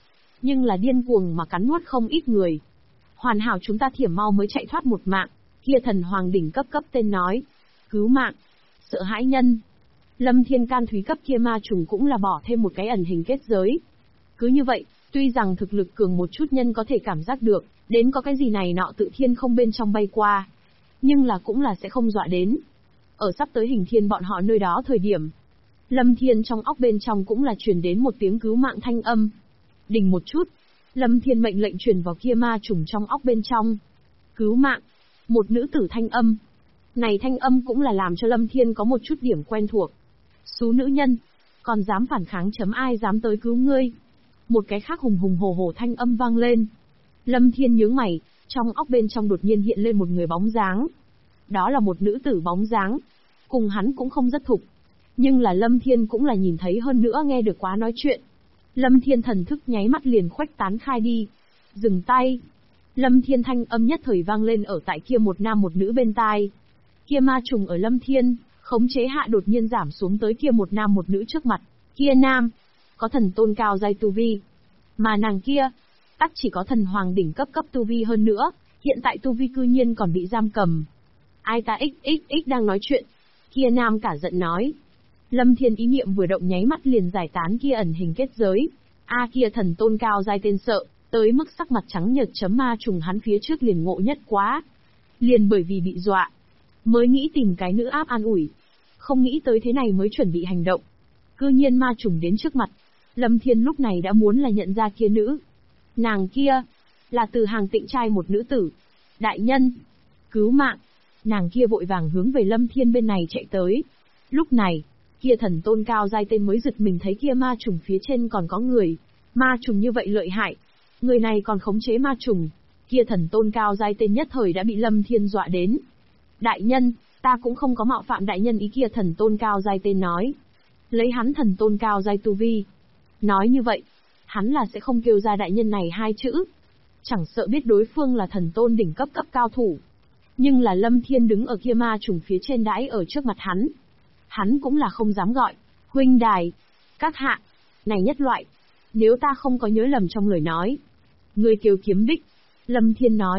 nhưng là điên cuồng mà cắn nuốt không ít người. Hoàn hảo chúng ta thiểm mau mới chạy thoát một mạng, kia thần hoàng đỉnh cấp tên nói. Cứu mạng. Sợ hãi nhân. Lâm Thiên can thúy cấp kia ma trùng cũng là bỏ thêm một cái ẩn hình kết giới. Cứ như vậy, tuy rằng thực lực cường một chút nhân có thể cảm giác được, đến có cái gì này nọ tự thiên không bên trong bay qua. Nhưng là cũng là sẽ không dọa đến. Ở sắp tới Hình Thiên bọn họ nơi đó thời điểm, Lâm Thiên trong óc bên trong cũng là truyền đến một tiếng cứu mạng thanh âm. Đình một chút, Lâm Thiên mệnh lệnh truyền vào kia ma trùng trong óc bên trong. Cứu mạng. Một nữ tử thanh âm. Này thanh âm cũng là làm cho Lâm Thiên có một chút điểm quen thuộc. Xú nữ nhân, còn dám phản kháng chấm ai dám tới cứu ngươi. Một cái khác hùng hùng hổ hổ thanh âm vang lên. Lâm Thiên nhướng mày, trong óc bên trong đột nhiên hiện lên một người bóng dáng. Đó là một nữ tử bóng dáng. Cùng hắn cũng không rất thục. Nhưng là Lâm Thiên cũng là nhìn thấy hơn nữa nghe được quá nói chuyện. Lâm Thiên thần thức nháy mắt liền khuếch tán khai đi. Dừng tay. Lâm Thiên thanh âm nhất thời vang lên ở tại kia một nam một nữ bên tai. Kia ma trùng ở Lâm Thiên, khống chế hạ đột nhiên giảm xuống tới kia một nam một nữ trước mặt. Kia nam, có thần tôn cao giai tu vi. Mà nàng kia, tắc chỉ có thần hoàng đỉnh cấp tu vi hơn nữa, hiện tại tu vi cư nhiên còn bị giam cầm. Ai ta xxx đang nói chuyện. Kia nam cả giận nói. Lâm Thiên ý niệm vừa động nháy mắt liền giải tán kia ẩn hình kết giới. Kia thần tôn cao giai tên sợ, tới mức sắc mặt trắng nhợt chấm ma trùng hắn phía trước liền ngộ nhất quá. Liền bởi vì bị dọa, mới nghĩ tìm cái nữ áp an ủi. Không nghĩ tới thế này mới chuẩn bị hành động. Cư nhiên ma trùng đến trước mặt. Lâm Thiên lúc này đã muốn là nhận ra kia nữ. Nàng kia, là từ hàng tịnh trai một nữ tử. Đại nhân, cứu mạng. Nàng kia vội vàng hướng về Lâm Thiên bên này chạy tới. Lúc này, kia thần tôn cao giai tên mới giật mình thấy kia ma trùng phía trên còn có người. Ma trùng như vậy lợi hại. Người này còn khống chế ma trùng. Kia thần tôn cao giai tên nhất thời đã bị Lâm Thiên dọa đến. Đại nhân, ta cũng không có mạo phạm đại nhân ý, kia thần tôn cao giai tên nói. Lấy hắn thần tôn cao giai tu vi. Nói như vậy, hắn là sẽ không kêu ra đại nhân này hai chữ. Chẳng sợ biết đối phương là thần tôn đỉnh cấp cao thủ. Nhưng là Lâm Thiên đứng ở kia ma trùng phía trên đãi ở trước mặt hắn. Hắn cũng là không dám gọi. Huynh đài. Các hạ. Này nhất loại. Nếu ta không có nhớ lầm trong lời nói. Người kêu Kiếm Bích. Lâm Thiên nói.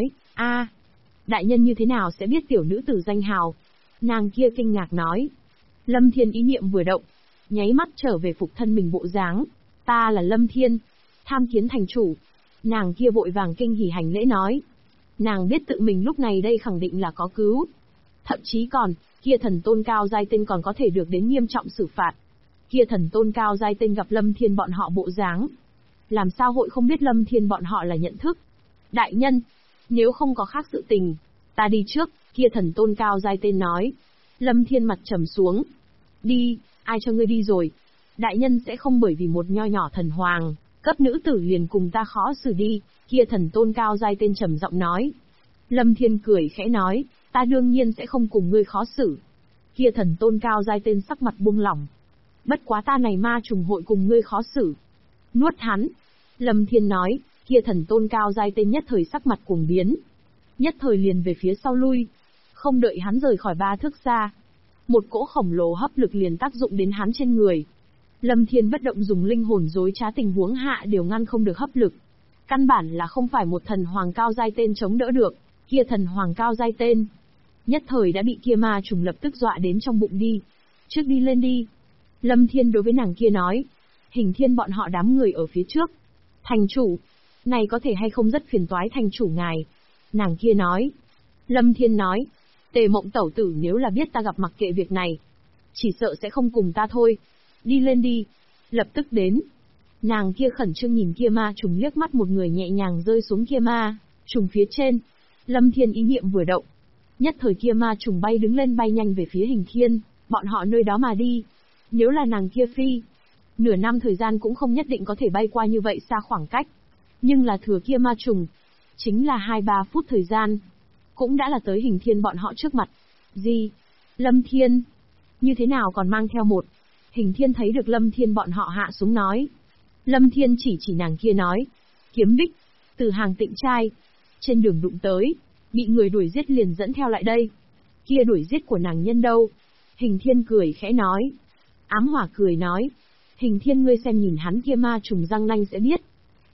Đại nhân như thế nào sẽ biết tiểu nữ tử danh hào? Nàng kia kinh ngạc nói. Lâm Thiên ý niệm vừa động. Nháy mắt trở về phục thân mình bộ dáng. Ta là Lâm Thiên. Tham kiến thành chủ. Nàng kia vội vàng kinh hỉ hành lễ nói. Nàng biết tự mình lúc này đây khẳng định là có cứu. Thậm chí còn, kia thần tôn cao giai tên còn có thể được đến nghiêm trọng xử phạt. Kia thần tôn cao giai tên gặp Lâm Thiên bọn họ bộ dáng. Làm sao hội không biết Lâm Thiên bọn họ là nhận thức. Đại nhân, nếu không có khác sự tình, ta đi trước, kia thần tôn cao giai tên nói. Lâm Thiên mặt trầm xuống. Đi, ai cho ngươi đi rồi? Đại nhân sẽ không bởi vì một nho nhỏ thần hoàng, cấp nữ tử liền cùng ta khó xử đi, kia thần tôn cao giai tên trầm giọng nói. Lâm Thiên cười khẽ nói, ta đương nhiên sẽ không cùng ngươi khó xử. Kia thần tôn cao giai tên sắc mặt buông lỏng. Bất quá ta này ma trùng hội cùng ngươi khó xử. Nuốt hắn. Lâm Thiên nói, kia thần tôn cao giai tên nhất thời sắc mặt cuồng biến. Nhất thời liền về phía sau lui. Không đợi hắn rời khỏi 3 thước xa. Một cỗ khổng lồ hấp lực liền tác dụng đến hắn trên người. Lâm Thiên bất động dùng linh hồn dối trá tình huống hạ đều ngăn không được hấp lực. Căn bản là không phải một thần hoàng cao giai tên chống đỡ được, kia thần hoàng cao giai tên. Nhất thời đã bị kia ma trùng lập tức dọa đến trong bụng đi. Trước đi lên đi. Lâm Thiên đối với nàng kia nói. Hình Thiên bọn họ đám người ở phía trước. Thành chủ. Này có thể hay không rất phiền toái thành chủ ngài. Nàng kia nói. Lâm Thiên nói. Tề Mộng tẩu tử nếu là biết ta gặp mặc kệ việc này. Chỉ sợ sẽ không cùng ta thôi. Đi lên đi. Lập tức đến. Nàng kia khẩn trương nhìn kia ma trùng liếc mắt một người nhẹ nhàng rơi xuống kia ma trùng phía trên. Lâm Thiên ý niệm vừa động. Nhất thời kia ma trùng bay đứng lên bay nhanh về phía Hình Thiên, bọn họ nơi đó mà đi. Nếu là nàng kia phi, nửa năm thời gian cũng không nhất định có thể bay qua như vậy xa khoảng cách. Nhưng là thừa kia ma trùng, chính là 2-3 phút thời gian, cũng đã là tới Hình Thiên bọn họ trước mặt. Gì? Lâm Thiên? Như thế nào còn mang theo một? Hình Thiên thấy được Lâm Thiên bọn họ hạ xuống nói. Lâm Thiên chỉ nàng kia nói. Kiếm Bích, từ hàng tịnh trai. Trên đường đụng tới, bị người đuổi giết liền dẫn theo lại đây. Kia đuổi giết của nàng nhân đâu? Hình Thiên cười khẽ nói. Ám Hỏa cười nói. Hình Thiên ngươi xem nhìn hắn kia ma trùng răng nanh sẽ biết.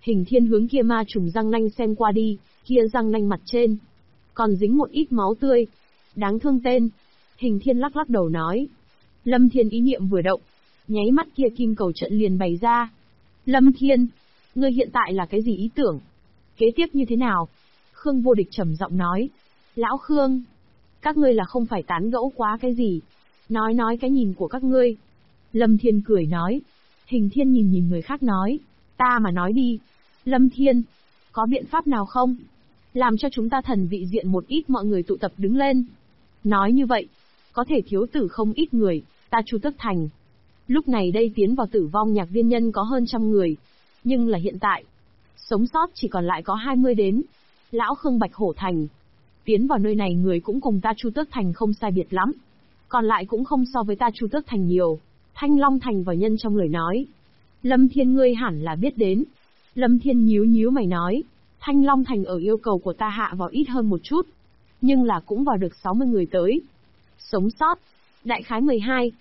Hình Thiên hướng kia ma trùng răng nanh xem qua đi, kia răng nanh mặt trên còn dính một ít máu tươi. Đáng thương tên. Hình Thiên lắc lắc đầu nói. Lâm Thiên ý niệm vừa động, nháy mắt kia kim cầu trận liền bày ra. Lâm Thiên, ngươi hiện tại là cái gì ý tưởng? Kế tiếp như thế nào? Khương Vô Địch trầm giọng nói. Lão Khương, các ngươi là không phải tán gẫu quá cái gì? Nói cái nhìn của các ngươi. Lâm Thiên cười nói. Hình Thiên nhìn người khác nói. Ta mà nói đi. Lâm Thiên, có biện pháp nào không? Làm cho chúng ta thần vị diện một ít mọi người tụ tập đứng lên. Nói như vậy, có thể thiếu tử không ít người, ta Chu Tước Thành. Lúc này đây tiến vào tử vong nhạc viên nhân có hơn 100 người. Nhưng là hiện tại, sống sót chỉ còn lại có 20 đến. Lão Khương Bạch Hổ Thành. Tiến vào nơi này người cũng cùng ta Chu Tước Thành không sai biệt lắm. Còn lại cũng không so với ta Chu Tước Thành nhiều. Thanh Long Thành vào nhân trong lời nói. Lâm Thiên ngươi hẳn là biết đến. Lâm Thiên nhíu mày nói. Thanh Long Thành ở yêu cầu của ta hạ vào ít hơn một chút. Nhưng là cũng vào được 60 người tới. Sống sót. Đại khái 12,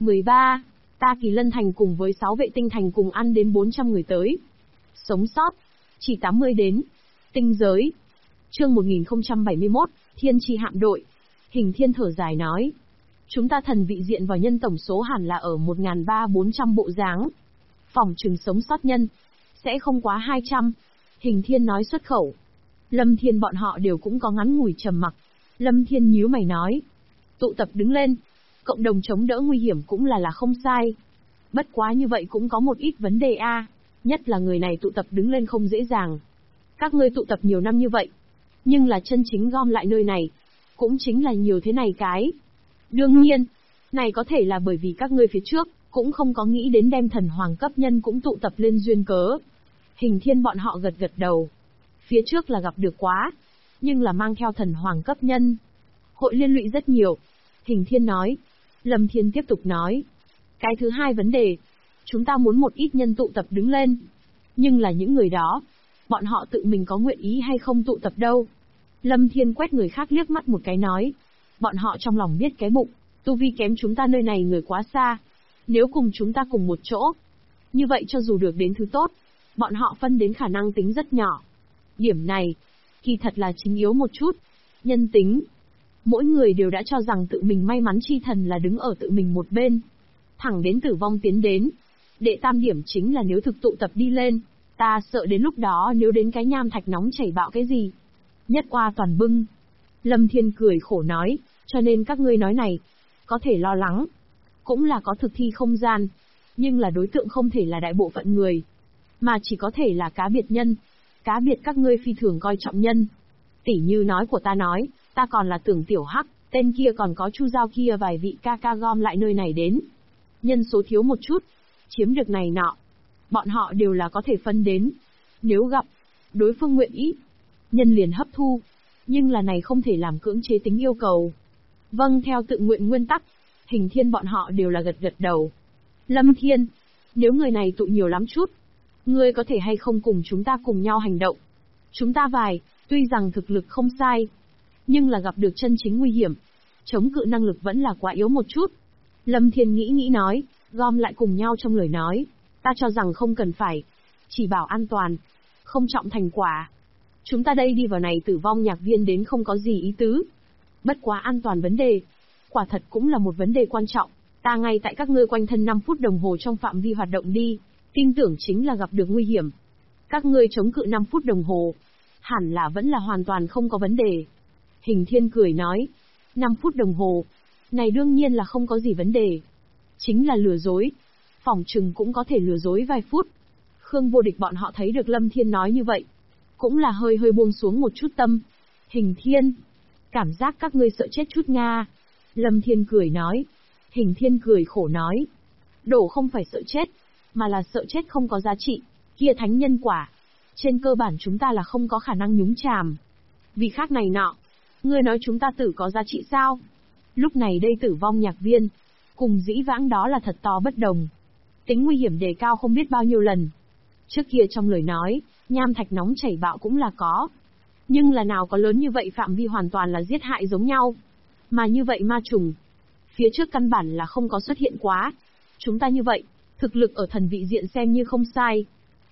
13. Ta Kỳ Lân Thành cùng với 6 vệ tinh thành cùng ăn đến 400 người tới. Sống sót. Chỉ 80 đến. Tinh giới. Chương 1071, Thiên Chi hạm đội. Hình Thiên thở dài nói. Chúng ta thần vị diện vào nhân tổng số hẳn là ở 1.300-400 bộ dáng. Phỏng chừng sống sót nhân sẽ không quá 200. Hình Thiên nói xuất khẩu. Lâm Thiên bọn họ đều cũng có ngắn ngủi trầm mặc. Lâm Thiên nhíu mày nói. Tụ tập đứng lên. Cộng đồng chống đỡ nguy hiểm cũng là không sai. Bất quá như vậy cũng có một ít vấn đề a. Nhất là người này tụ tập đứng lên không dễ dàng. Các ngươi tụ tập nhiều năm như vậy. Nhưng là chân chính gom lại nơi này. Cũng chính là nhiều thế này cái. Đương nhiên, này có thể là bởi vì các ngươi phía trước cũng không có nghĩ đến đem thần hoàng cấp nhân cũng tụ tập lên duyên cớ. Hình Thiên bọn họ gật đầu. Phía trước là gặp được quá, nhưng là mang theo thần hoàng cấp nhân. Hội liên lụy rất nhiều. Hình Thiên nói. Lâm Thiên tiếp tục nói. Cái thứ hai vấn đề, chúng ta muốn một ít nhân tụ tập đứng lên. Nhưng là những người đó, bọn họ tự mình có nguyện ý hay không tụ tập đâu. Lâm Thiên quét người khác liếc mắt một cái nói. Bọn họ trong lòng biết cái bụng, tu vi kém chúng ta nơi này người quá xa. Nếu cùng chúng ta cùng một chỗ, như vậy cho dù được đến thứ tốt, bọn họ phân đến khả năng tính rất nhỏ. Điểm này, kỳ thật là chính yếu một chút. Nhân tính. Mỗi người đều đã cho rằng tự mình may mắn chi thần là đứng ở tự mình một bên. Thẳng đến tử vong tiến đến. Đệ tam điểm chính là nếu thực tụ tập đi lên, ta sợ đến lúc đó nếu đến cái nham thạch nóng chảy bạo cái gì. Nhất oa toàn bưng. Lâm Thiên cười khổ nói, cho nên các ngươi nói này, có thể lo lắng. Cũng là có thực thi không gian, nhưng là đối tượng không thể là đại bộ phận người, mà chỉ có thể là cá biệt nhân. Cá biệt các ngươi phi thường coi trọng nhân. Tỉ như nói của ta nói, ta còn là Tưởng Tiểu Hắc, tên kia còn có Chu Giao kia vài vị ca ca gom lại nơi này đến. Nhân số thiếu một chút, chiếm được này nọ. Bọn họ đều là có thể phân đến. Nếu gặp, đối phương nguyện ý, nhân liền hấp thu. Nhưng là này không thể làm cưỡng chế tính yêu cầu. Vâng, theo tự nguyện nguyên tắc, Hình Thiên bọn họ đều là gật đầu. Lâm Thiên, nếu người này tụ nhiều lắm chút, ngươi có thể hay không cùng chúng ta cùng nhau hành động? Chúng ta tuy rằng thực lực không sai, nhưng là gặp được chân chính nguy hiểm, chống cự năng lực vẫn là quá yếu một chút. Lâm Thiên nghĩ nói, gom lại cùng nhau trong lời nói, ta cho rằng không cần phải, chỉ bảo an toàn, không trọng thành quả. Chúng ta đây đi vào này tử vong nhạc viên đến không có gì ý tứ. Bất quá an toàn vấn đề, quả thật cũng là một vấn đề quan trọng. Ta ngay tại các ngươi quanh thân 5 phút đồng hồ trong phạm vi hoạt động đi, tin tưởng chính là gặp được nguy hiểm. Các ngươi chống cự 5 phút đồng hồ, hẳn là vẫn là hoàn toàn không có vấn đề. Hình Thiên cười nói, 5 phút đồng hồ, này đương nhiên là không có gì vấn đề. Chính là lừa dối, phỏng chừng cũng có thể lừa dối vài phút. Khương Vô Địch bọn họ thấy được Lâm Thiên nói như vậy, cũng là hơi buông xuống một chút tâm. Hình Thiên, cảm giác các ngươi sợ chết chút nga. Lâm Thiên cười nói. Hình Thiên cười khổ nói. Đổ không phải sợ chết, mà là sợ chết không có giá trị, kia thánh nhân quả. Trên cơ bản chúng ta là không có khả năng nhúng chàm. Vì khác này nọ, ngươi nói chúng ta tử có giá trị sao? Lúc này đây tử vong nhạc viên, cùng dĩ vãng đó là thật to bất đồng. Tính nguy hiểm đề cao không biết bao nhiêu lần. Trước kia trong lời nói, nham thạch nóng chảy bạo cũng là có. Nhưng là nào có lớn như vậy phạm vi hoàn toàn là giết hại giống nhau. Mà như vậy ma trùng, phía trước căn bản là không có xuất hiện quá. Chúng ta như vậy, thực lực ở thần vị diện xem như không sai.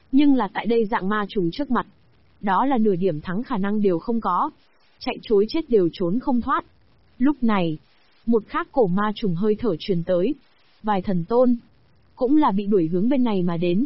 Nhưng là tại đây dạng ma trùng trước mặt, đó là nửa điểm thắng khả năng đều không có. Chạy trối chết đều trốn không thoát. Lúc này, một khác cổ ma trùng hơi thở truyền tới. Vài thần tôn, cũng là bị đuổi hướng bên này mà đến.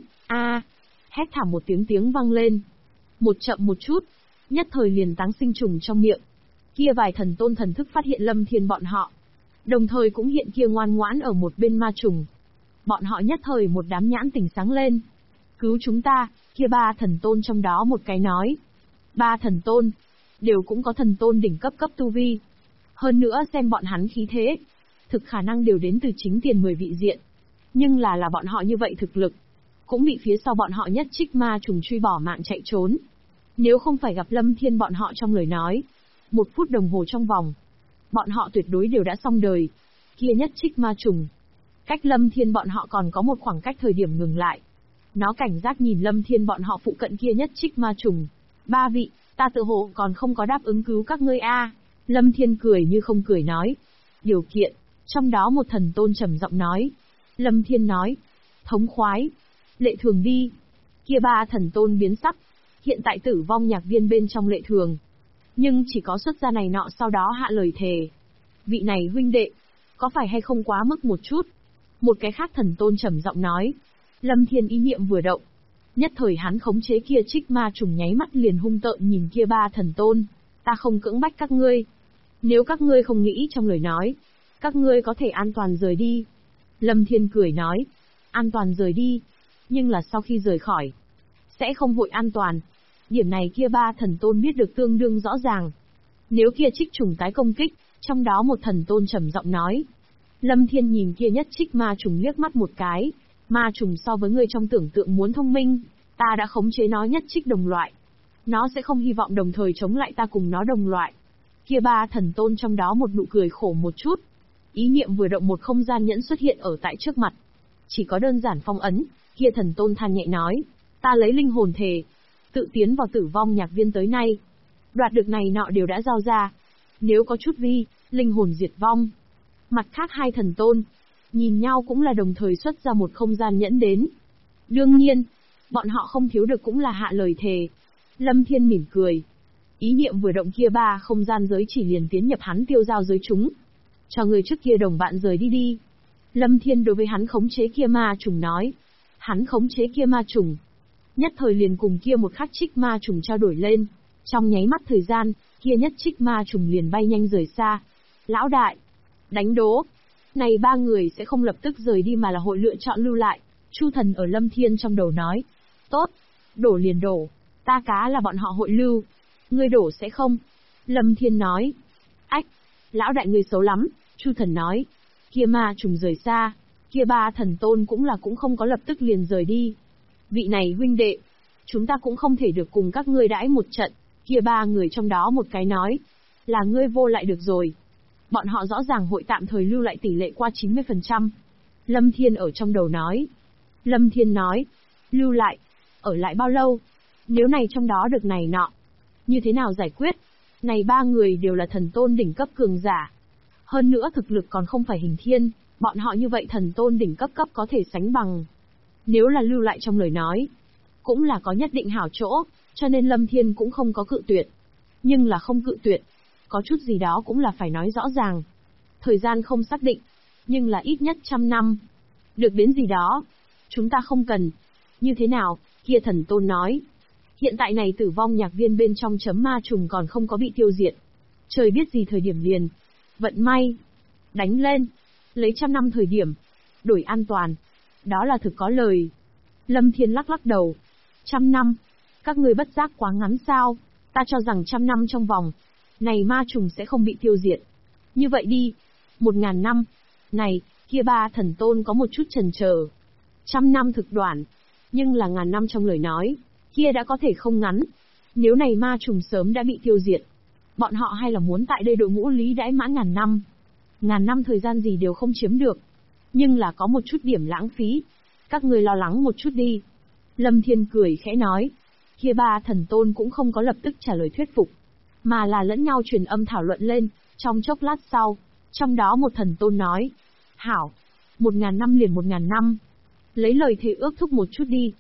Hét thảm một tiếng vang lên. Một chậm một chút, nhất thời liền táng sinh trùng trong miệng. Kia vài thần tôn thần thức phát hiện Lâm Thiên bọn họ. Đồng thời cũng hiện kia ngoan ngoãn ở một bên ma trùng. Bọn họ nhất thời một đám nhãn tỉnh sáng lên. Cứu chúng ta, kia ba thần tôn trong đó một cái nói. Ba thần tôn, đều cũng có thần tôn đỉnh cấp tu vi. Hơn nữa xem bọn hắn khí thế, thực khả năng đều đến từ chính tiền 10 vị diện. Nhưng là bọn họ như vậy thực lực, cũng bị phía sau bọn họ nhất trích ma trùng truy bỏ mạng chạy trốn. Nếu không phải gặp Lâm Thiên bọn họ trong lời nói, 1 phút đồng hồ trong vòng, bọn họ tuyệt đối đều đã xong đời. Kia nhất trích ma trùng, cách Lâm Thiên bọn họ còn có một khoảng cách thời điểm ngừng lại. Nó cảnh giác nhìn Lâm Thiên bọn họ phụ cận kia nhất trích ma trùng. 3 vị, ta tự hộ còn không có đáp ứng cứu các ngươi a. Lâm Thiên cười như không cười nói. Điều kiện, trong đó một thần tôn trầm giọng nói. Lâm Thiên nói, thống khoái, lệ thường đi. Kia ba thần tôn biến sắc, hiện tại Tử Vong Nhạc Viên bên trong lệ thường. Nhưng chỉ có xuất gia này nọ sau đó hạ lời thề. Vị này huynh đệ, có phải hay không quá mức một chút? Một cái khác thần tôn trầm giọng nói. Lâm Thiên ý niệm vừa động, nhất thời hắn khống chế kia trích ma trùng nháy mắt liền hung tợn nhìn kia ba thần tôn. Ta không cưỡng bách các ngươi. Nếu các ngươi không nghĩ trong lời nói, các ngươi có thể an toàn rời đi. Lâm Thiên cười nói. An toàn rời đi. Nhưng là sau khi rời khỏi, sẽ không vội an toàn. Điểm này kia ba thần tôn biết được tương đương rõ ràng. Nếu kia trích trùng tái công kích, trong đó một thần tôn trầm giọng nói. Lâm Thiên nhìn kia nhất trích ma trùng liếc mắt một cái. Ma trùng so với người trong tưởng tượng muốn thông minh, ta đã khống chế nó nhất trích đồng loại. Nó sẽ không hy vọng đồng thời chống lại ta cùng nó đồng loại. Kia ba thần tôn trong đó một nụ cười khổ một chút. Ý niệm vừa động một không gian nhẫn xuất hiện ở tại trước mặt. Chỉ có đơn giản phong ấn, kia thần tôn than nhẹ nói. Ta lấy linh hồn thề, tự tiến vào Tử Vong Nhạc Viên tới nay. Đoạt được này nọ đều đã giao ra. Nếu có chút vi, linh hồn diệt vong. Mặt khác hai thần tôn, nhìn nhau cũng là đồng thời xuất ra một không gian nhẫn đến. Đương nhiên, bọn họ không thiếu được cũng là hạ lời thề. Lâm Thiên mỉm cười. Ý niệm vừa động kia ba không gian giới chỉ liền tiến nhập hắn tiêu giao giới chúng. Cho người trước kia đồng bạn rời đi đi. Lâm Thiên đối với hắn khống chế kia ma trùng nói. Hắn khống chế kia ma trùng. Nhất thời liền cùng kia một khắc trích ma trùng trao đổi lên. Trong nháy mắt thời gian, kia nhất trích ma trùng liền bay nhanh rời xa. Lão đại, đánh đố. Này ba người sẽ không lập tức rời đi mà là hội lựa chọn lưu lại. Chu thần ở Lâm Thiên trong đầu nói. Tốt, đổ liền đổ. Ta cá là bọn họ hội lưu. Ngươi đổ sẽ không? Lâm Thiên nói. Ách, lão đại ngươi xấu lắm. Chu thần nói. Kia ma trùng rời xa. Kia ba thần tôn cũng không có lập tức liền rời đi. Vị này huynh đệ, chúng ta cũng không thể được cùng các ngươi đãi một trận. Kia ba người trong đó một cái nói. Là ngươi vô lại được rồi. Bọn họ rõ ràng hội tạm thời lưu lại tỷ lệ qua 90%. Lâm Thiên ở trong đầu nói. Lâm Thiên nói. Lưu lại. Ở lại bao lâu? Nếu này trong đó được này nọ. Như thế nào giải quyết? Này ba người đều là thần tôn đỉnh cấp cường giả. Hơn nữa thực lực còn không phải hình thiên. Bọn họ như vậy thần tôn đỉnh cấp có thể sánh bằng. Nếu là lưu lại trong lời nói, cũng là có nhất định hảo chỗ, cho nên Lâm Thiên cũng không có cự tuyệt. Nhưng là không cự tuyệt, có chút gì đó cũng là phải nói rõ ràng. Thời gian không xác định, nhưng là ít nhất 100 năm. Được đến gì đó, chúng ta không cần. Như thế nào, kia thần tôn nói. Hiện tại này Tử Vong Nhạc Viên bên trong chấm ma trùng còn không có bị tiêu diệt. Trời biết gì thời điểm liền. Vận may. Đánh lên. Lấy 100 năm thời điểm. Đổi an toàn. Đó là thực có lời. Lâm Thiên lắc đầu. 100 năm. Các ngươi bất giác quá ngắn sao? Ta cho rằng 100 năm trong vòng. Này ma trùng sẽ không bị tiêu diệt. Như vậy đi. 1000 năm. Này, kia ba thần tôn có một chút chần chờ. 100 năm thực đoạn. Nhưng là 1000 năm trong lời nói. Kia đã có thể không ngắn. Nếu này ma trùng sớm đã bị tiêu diệt. Bọn họ hay là muốn tại đây đội ngũ lý đãi mãn 1000 năm. 1000 năm thời gian gì đều không chiếm được. Nhưng là có một chút điểm lãng phí. Các người lo lắng một chút đi. Lâm Thiên cười khẽ nói. Kia ba thần tôn cũng không có lập tức trả lời thuyết phục. Mà là lẫn nhau truyền âm thảo luận lên. Trong chốc lát sau, trong đó một thần tôn nói. Hảo, 1000 năm liền 1000 năm. Lấy lời thề ước thúc một chút đi.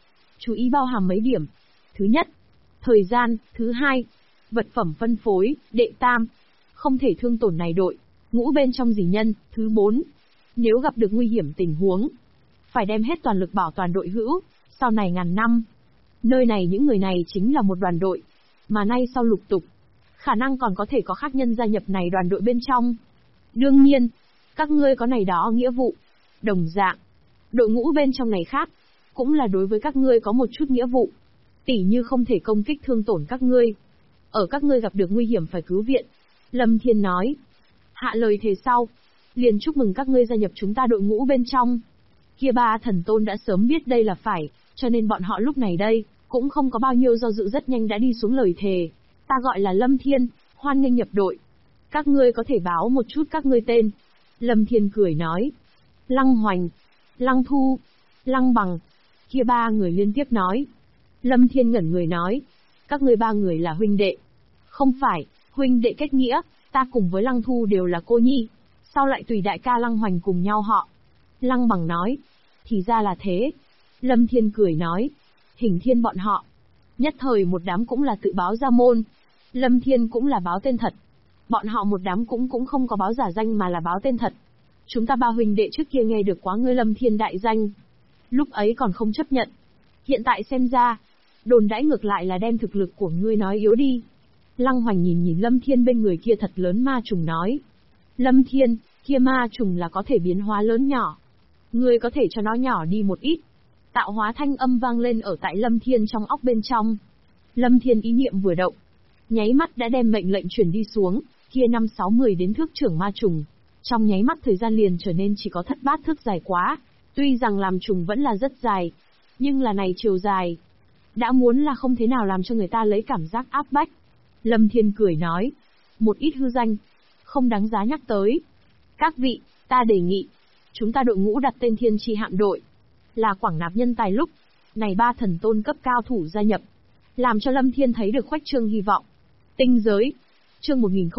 Chú ý bao hàm mấy điểm. Thứ nhất, thời gian. Thứ hai, vật phẩm phân phối. Đệ tam, không thể thương tổn này đội ngũ bên trong dị nhân. Thứ bốn, nếu gặp được nguy hiểm tình huống, phải đem hết toàn lực bảo toàn đội hữu. Sau này ngàn năm, nơi này những người này chính là một đoàn đội, mà nay sau lục tục, khả năng còn có thể có khác nhân gia nhập này đoàn đội bên trong. Đương nhiên, các ngươi có này đó nghĩa vụ. Đồng dạng, đội ngũ bên trong này khác, cũng là đối với các ngươi có một chút nghĩa vụ. Tỉ như không thể công kích thương tổn các ngươi. Ở các ngươi gặp được nguy hiểm phải cứu viện. Lâm Thiên nói. Hạ lời thề sau, liền chúc mừng các ngươi gia nhập chúng ta đội ngũ bên trong. Kia ba thần tôn đã sớm biết đây là phải, cho nên bọn họ lúc này đây, cũng không có bao nhiêu do dự, rất nhanh đã đi xuống lời thề. Ta gọi là Lâm Thiên, hoan nghênh nhập đội. Các ngươi có thể báo một chút các ngươi tên. Lâm Thiên cười nói. Lăng Hoành, Lăng Thu, Lăng Bằng. Kia ba người liên tiếp nói. Lâm Thiên ngẩn người nói. Các ngươi ba người là huynh đệ. Không phải, huynh đệ kết nghĩa, ta cùng với Lăng Thu đều là cô nhi. Sao lại tùy đại ca Lăng Hoành cùng nhau họ? Lăng Bằng nói. Thì ra là thế. Lâm Thiên cười nói. Hình Thiên bọn họ. Nhất thời một đám cũng là tự báo ra môn. Lâm Thiên cũng là báo tên thật. Bọn họ một đám cũng không có báo giả danh mà là báo tên thật. Chúng ta ba huynh đệ trước kia nghe được quá ngươi Lâm Thiên đại danh. Lúc ấy còn không chấp nhận. Hiện tại xem ra, đồn đãi ngược lại là đem thực lực của ngươi nói yếu đi. Lăng Hoành nhìn Lâm Thiên bên người kia thật lớn ma trùng nói. Lâm Thiên, kia ma trùng là có thể biến hóa lớn nhỏ. Ngươi có thể cho nó nhỏ đi một ít. Tạo hóa thanh âm vang lên ở tại Lâm Thiên trong óc bên trong. Lâm Thiên ý niệm vừa động, nháy mắt đã đem mệnh lệnh truyền đi xuống, kia 5-6-10 đến thước trưởng ma trùng. Trong nháy mắt thời gian liền trở nên chỉ có thất bát thước dài quá. Tuy rằng làm trùng vẫn là rất dài, nhưng là này chiều dài, đã muốn là không thế nào làm cho người ta lấy cảm giác áp bách. Lâm Thiên cười nói, một ít hư danh, không đáng giá nhắc tới. Các vị, ta đề nghị, chúng ta đội ngũ đặt tên Thiên Chi Hạm đội, là quảng nạp nhân tài lúc này ba thần tôn cấp cao thủ gia nhập, làm cho Lâm Thiên thấy được khoách trương hy vọng. Tinh giới, chương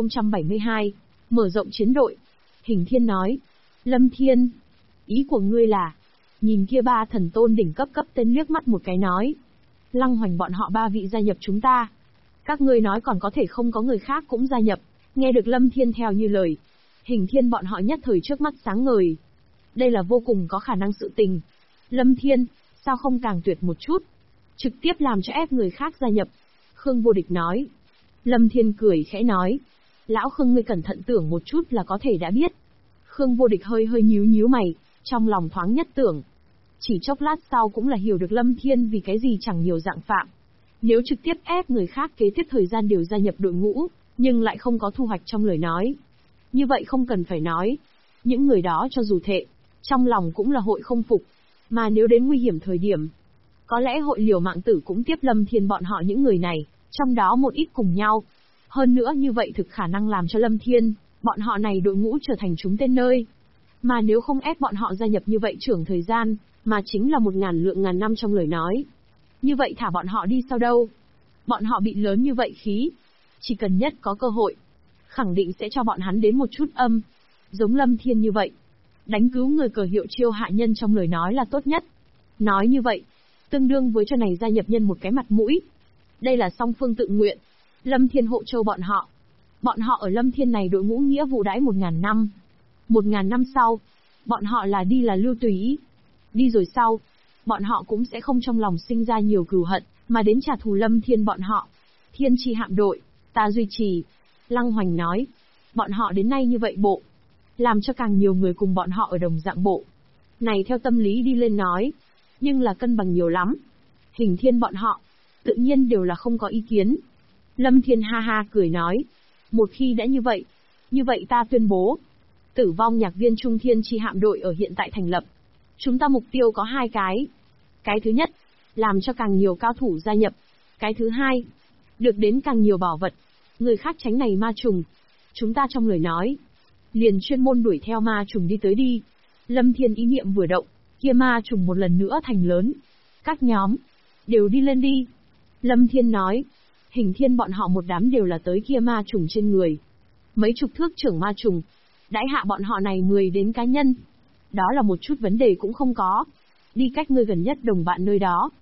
1072, mở rộng chiến đội. Hình Thiên nói, Lâm Thiên, ý của ngươi là, nhìn kia ba thần tôn đỉnh cấp tên liếc mắt một cái nói, Lăng Hoành bọn họ ba vị gia nhập chúng ta. Các ngươi nói còn có thể không có người khác cũng gia nhập. Nghe được Lâm Thiên theo như lời, Hình Thiên bọn họ nhất thời trước mắt sáng ngời. Đây là vô cùng có khả năng sự tình. Lâm Thiên, sao không càng tuyệt một chút? Trực tiếp làm cho ép người khác gia nhập. Khương Vô Địch nói. Lâm Thiên cười khẽ nói. Lão Khương ngươi cẩn thận tưởng một chút là có thể đã biết. Khương Vô Địch hơi nhíu mày, trong lòng thoáng nhất tưởng. Chỉ chốc lát sau cũng là hiểu được Lâm Thiên vì cái gì chẳng nhiều dạng phạm. Nếu trực tiếp ép người khác kế tiếp thời gian đều gia nhập đội ngũ, nhưng lại không có thu hoạch trong lời nói. Như vậy không cần phải nói. Những người đó cho dù thệ, trong lòng cũng là hội không phục. Mà nếu đến nguy hiểm thời điểm, có lẽ hội liều mạng tử cũng tiếp Lâm Thiên bọn họ những người này, trong đó một ít cùng nhau. Hơn nữa như vậy thực khả năng làm cho Lâm Thiên, bọn họ này đội ngũ trở thành chúng tên nơi. Mà nếu không ép bọn họ gia nhập như vậy trưởng thời gian, mà chính là 1000 lượng ngàn năm trong lời nói. Như vậy thả bọn họ đi sao đâu? Bọn họ bị lớn như vậy khí. Chỉ cần nhất có cơ hội, khẳng định sẽ cho bọn hắn đến một chút âm. Giống Lâm Thiên như vậy. Đánh cứu người cờ hiệu chiêu hạ nhân trong lời nói là tốt nhất. Nói như vậy, tương đương với cho này gia nhập nhân một cái mặt mũi. Đây là song phương tự nguyện. Lâm Thiên hộ châu bọn họ. Bọn họ ở Lâm Thiên này đội ngũ nghĩa vụ đãi 1000 năm. 1000 năm sau, bọn họ là đi là lưu tùy. Đi rồi sau, bọn họ cũng sẽ không trong lòng sinh ra nhiều cừu hận, mà đến trả thù Lâm Thiên bọn họ. Thiên Chi Hạm đội, ta duy trì. Lăng Hoành nói, bọn họ đến nay như vậy bộ, làm cho càng nhiều người cùng bọn họ ở đồng dạng bộ. Này theo tâm lý đi lên nói, nhưng là cân bằng nhiều lắm. Hình Thiên bọn họ, tự nhiên đều là không có ý kiến. Lâm Thiên ha ha cười nói, một khi đã như vậy ta tuyên bố, Tử Vong Nhạc Viên Trung Thiên Chi Hạm đội ở hiện tại thành lập. Chúng ta mục tiêu có 2 cái. Cái thứ nhất, làm cho càng nhiều cao thủ gia nhập. Cái thứ hai, được đến càng nhiều bảo vật. Người khác tránh này ma trùng. Chúng ta trong lời nói, liền chuyên môn đuổi theo ma trùng đi tới đi. Lâm Thiên ý niệm vừa động, kia ma trùng một lần nữa thành lớn. Các nhóm, đều đi lên đi. Lâm Thiên nói, Hình Thiên bọn họ một đám đều là tới kia ma trùng trên người. Mấy chục thước trưởng ma trùng, đãi hạ bọn họ này 10 đến cá nhân. Đó là một chút vấn đề cũng không có. Đi cách ngươi gần nhất đồng bạn nơi đó.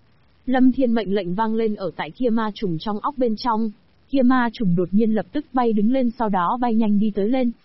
Lâm Thiên mệnh lệnh vang lên ở tại kia ma trùng trong óc bên trong. Kia ma trùng đột nhiên lập tức bay đứng lên, sau đó bay nhanh đi tới lên,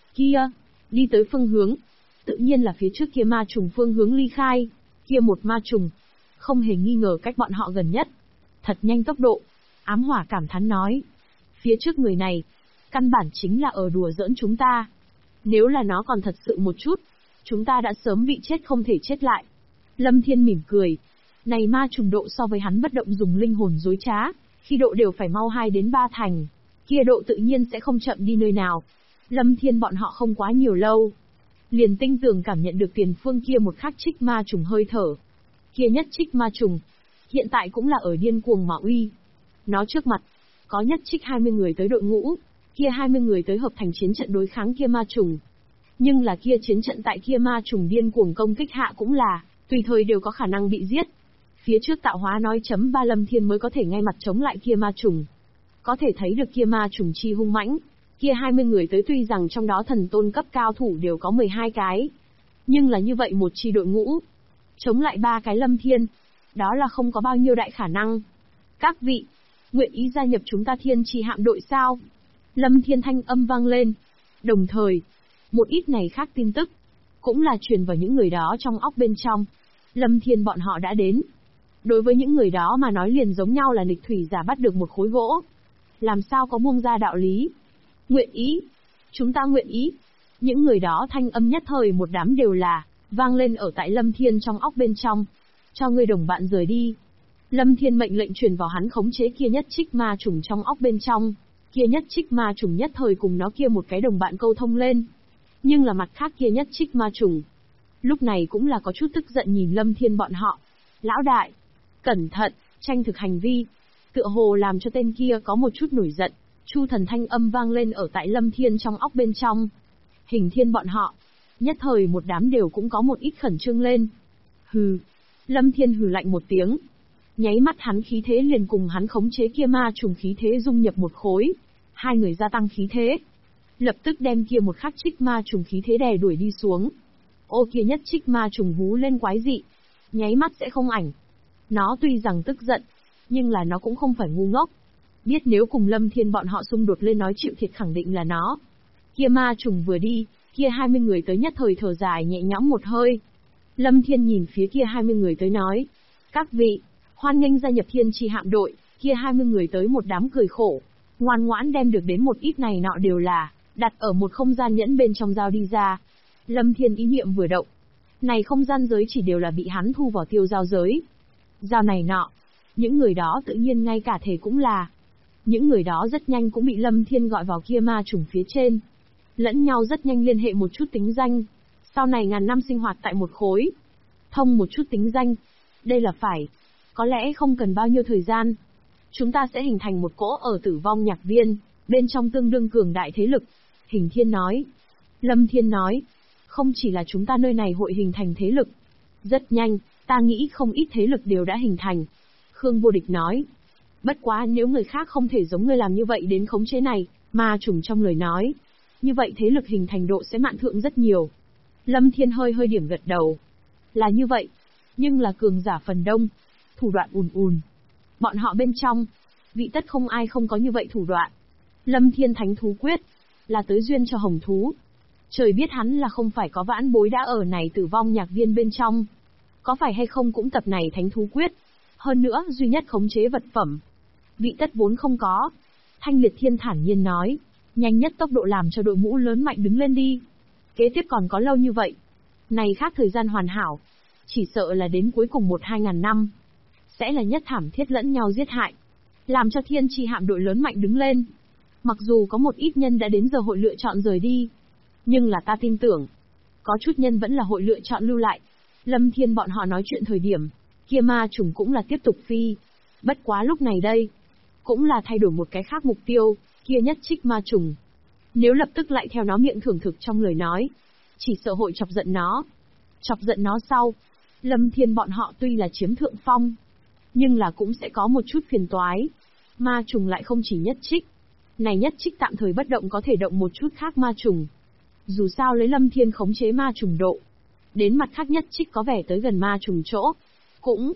đi tới phương hướng. Tự nhiên là phía trước kia ma trùng phương hướng ly khai. Kia một ma trùng, không hề nghi ngờ cách bọn họ gần nhất. Thật nhanh tốc độ. Ám Hỏa cảm thán nói. Phía trước người này, căn bản chính là ở đùa giỡn chúng ta. Nếu là nó còn thật sự một chút, chúng ta đã sớm bị chết không thể chết lại. Lâm Thiên mỉm cười. Này ma trùng độ so với hắn bất động dùng linh hồn dối trá, khi độ đều phải mau 2 đến 3 thành. Kia độ tự nhiên sẽ không chậm đi nơi nào. Lâm Thiên bọn họ không quá nhiều lâu, liền tinh tường cảm nhận được tiền phương kia một khắc trích ma trùng hơi thở. Kia nhất trích ma trùng, hiện tại cũng là ở điên cuồng mà uy. Nó trước mặt, có nhất trích 20 người tới đội ngũ, kia 20 người tới hợp thành chiến trận đối kháng kia ma trùng. Nhưng là kia chiến trận tại kia ma trùng điên cuồng công kích hạ cũng là, tùy thời đều có khả năng bị giết. Phía trước tạo hóa nói chấm 3 Lâm Thiên mới có thể ngay mặt chống lại kia ma trùng. Có thể thấy được kia ma trùng chi hung mãnh. Kia 20 người tới tuy rằng trong đó thần tôn cấp cao thủ đều có 12 cái. Nhưng là như vậy một chi đội ngũ, chống lại 3 cái Lâm Thiên, đó là không có bao nhiêu đại khả năng. Các vị, nguyện ý gia nhập chúng ta Thiên Chi hạm đội sao? Lâm Thiên thanh âm vang lên. Đồng thời, một ít này khác tin tức, cũng là truyền vào những người đó trong óc bên trong. Lâm Thiên bọn họ đã đến. Đối với những người đó mà nói liền giống nhau là nghịch thủy giả bắt được một khối gỗ. Làm sao có buông ra đạo lý? Nguyện ý. Chúng ta nguyện ý. Những người đó thanh âm nhất thời một đám đều là, vang lên ở tại Lâm Thiên trong óc bên trong. Cho người đồng bạn rời đi. Lâm Thiên mệnh lệnh truyền vào hắn khống chế kia nhất trích ma trùng trong óc bên trong. Kia nhất trích ma trùng nhất thời cùng nó kia một cái đồng bạn câu thông lên. Nhưng là mặt khác kia nhất trích ma trùng, lúc này cũng là có chút tức giận nhìn Lâm Thiên bọn họ. Lão đại, cẩn thận, tranh thực hành vi. Tựa hồ làm cho tên kia có một chút nổi giận. Chu thần thanh âm vang lên ở tại Lâm Thiên trong óc bên trong. Hình Thiên bọn họ, nhất thời một đám đều cũng có một ít khẩn trương lên. Hừ. Lâm Thiên hừ lạnh một tiếng. Nháy mắt hắn khí thế liền cùng hắn khống chế kia ma trùng khí thế dung nhập một khối. Hai người gia tăng khí thế, lập tức đem kia một khắc trích ma trùng khí thế đè đuổi đi xuống. Ô kia nhất trích ma trùng hú lên quái dị, nháy mắt sẽ không ảnh. Nó tuy rằng tức giận, nhưng là nó cũng không phải ngu ngốc. Biết nếu cùng Lâm Thiên bọn họ xung đột lên nói chịu thiệt khẳng định là nó. Kia ma trùng vừa đi, kia 20 người tới nhất thời thở dài nhẹ nhõm một hơi. Lâm Thiên nhìn phía kia 20 người tới nói. Các vị, hoan nghênh gia nhập Thiên Chi hạm đội. Kia 20 người tới một đám cười khổ, ngoan ngoãn đem được đến một ít này nọ đều là đặt ở một không gian nhẫn bên trong giao đi ra. Lâm Thiên ý niệm vừa động, này không gian giới chỉ đều là bị hắn thu vào tiêu giao giới. Giao này nọ, những người đó tự nhiên ngay cả thể cũng là. Những người đó rất nhanh cũng bị Lâm Thiên gọi vào kia ma trùng phía trên. Lẫn nhau rất nhanh liên hệ một chút tính danh. Sau này ngàn năm sinh hoạt tại một khối. Thông một chút tính danh. Đây là phải. Có lẽ không cần bao nhiêu thời gian. Chúng ta sẽ hình thành một cỗ ở Tử Vong Nhạc Viên, bên trong tương đương cường đại thế lực. Hình Thiên nói. Lâm Thiên nói. Không chỉ là chúng ta nơi này hội hình thành thế lực. Rất nhanh, ta nghĩ không ít thế lực đều đã hình thành. Khương Vô Địch nói. Bất quá nếu người khác không thể giống ngươi làm như vậy đến khống chế này, ma trùng trong lời nói. Như vậy thế lực hình thành độ sẽ mạn thượng rất nhiều. Lâm Thiên hơi hơi điểm gật đầu. Là như vậy. Nhưng là cường giả phần đông. Thủ đoạn ùn ùn. Bọn họ bên trong, vị tất không ai không có như vậy thủ đoạn. Lâm Thiên Thánh Thú Quyết, là tới duyên cho hồng thú. Trời biết hắn là không phải có vãn bối đã ở này Tử Vong Nhạc Viên bên trong. Có phải hay không cũng tập này Thánh Thú Quyết. Hơn nữa duy nhất khống chế vật phẩm. Vị tất vốn không có. Thanh Liệt Thiên thản nhiên nói. Nhanh nhất tốc độ làm cho đội ngũ lớn mạnh đứng lên đi. Kế tiếp còn có lâu như vậy. Này khác thời gian hoàn hảo. Chỉ sợ là đến cuối cùng 1-2 ngàn năm. Sẽ là nhất thảm thiết lẫn nhau giết hại. Làm cho Thiên Chi hạm đội lớn mạnh đứng lên. Mặc dù có một ít nhân đã đến giờ hội lựa chọn rời đi. Nhưng là ta tin tưởng. Có chút nhân vẫn là hội lựa chọn lưu lại. Lâm Thiên bọn họ nói chuyện thời điểm. Kia ma trùng cũng là tiếp tục phi. Bất quá lúc này đây. Cũng là thay đổi một cái khác mục tiêu. Kia nhất trích ma trùng. Nếu lập tức lại theo nó miệng thưởng thực trong lời nói. Chỉ sợ hội chọc giận nó. Chọc giận nó sau. Lâm Thiên bọn họ tuy là chiếm thượng phong. Nhưng là cũng sẽ có một chút phiền toái. Ma trùng lại không chỉ nhất trích. Này nhất trích tạm thời bất động có thể động một chút khác ma trùng. Dù sao lấy Lâm Thiên khống chế ma trùng độ. Đến mặt khác nhất trích có vẻ tới gần ma trùng chỗ. Cũng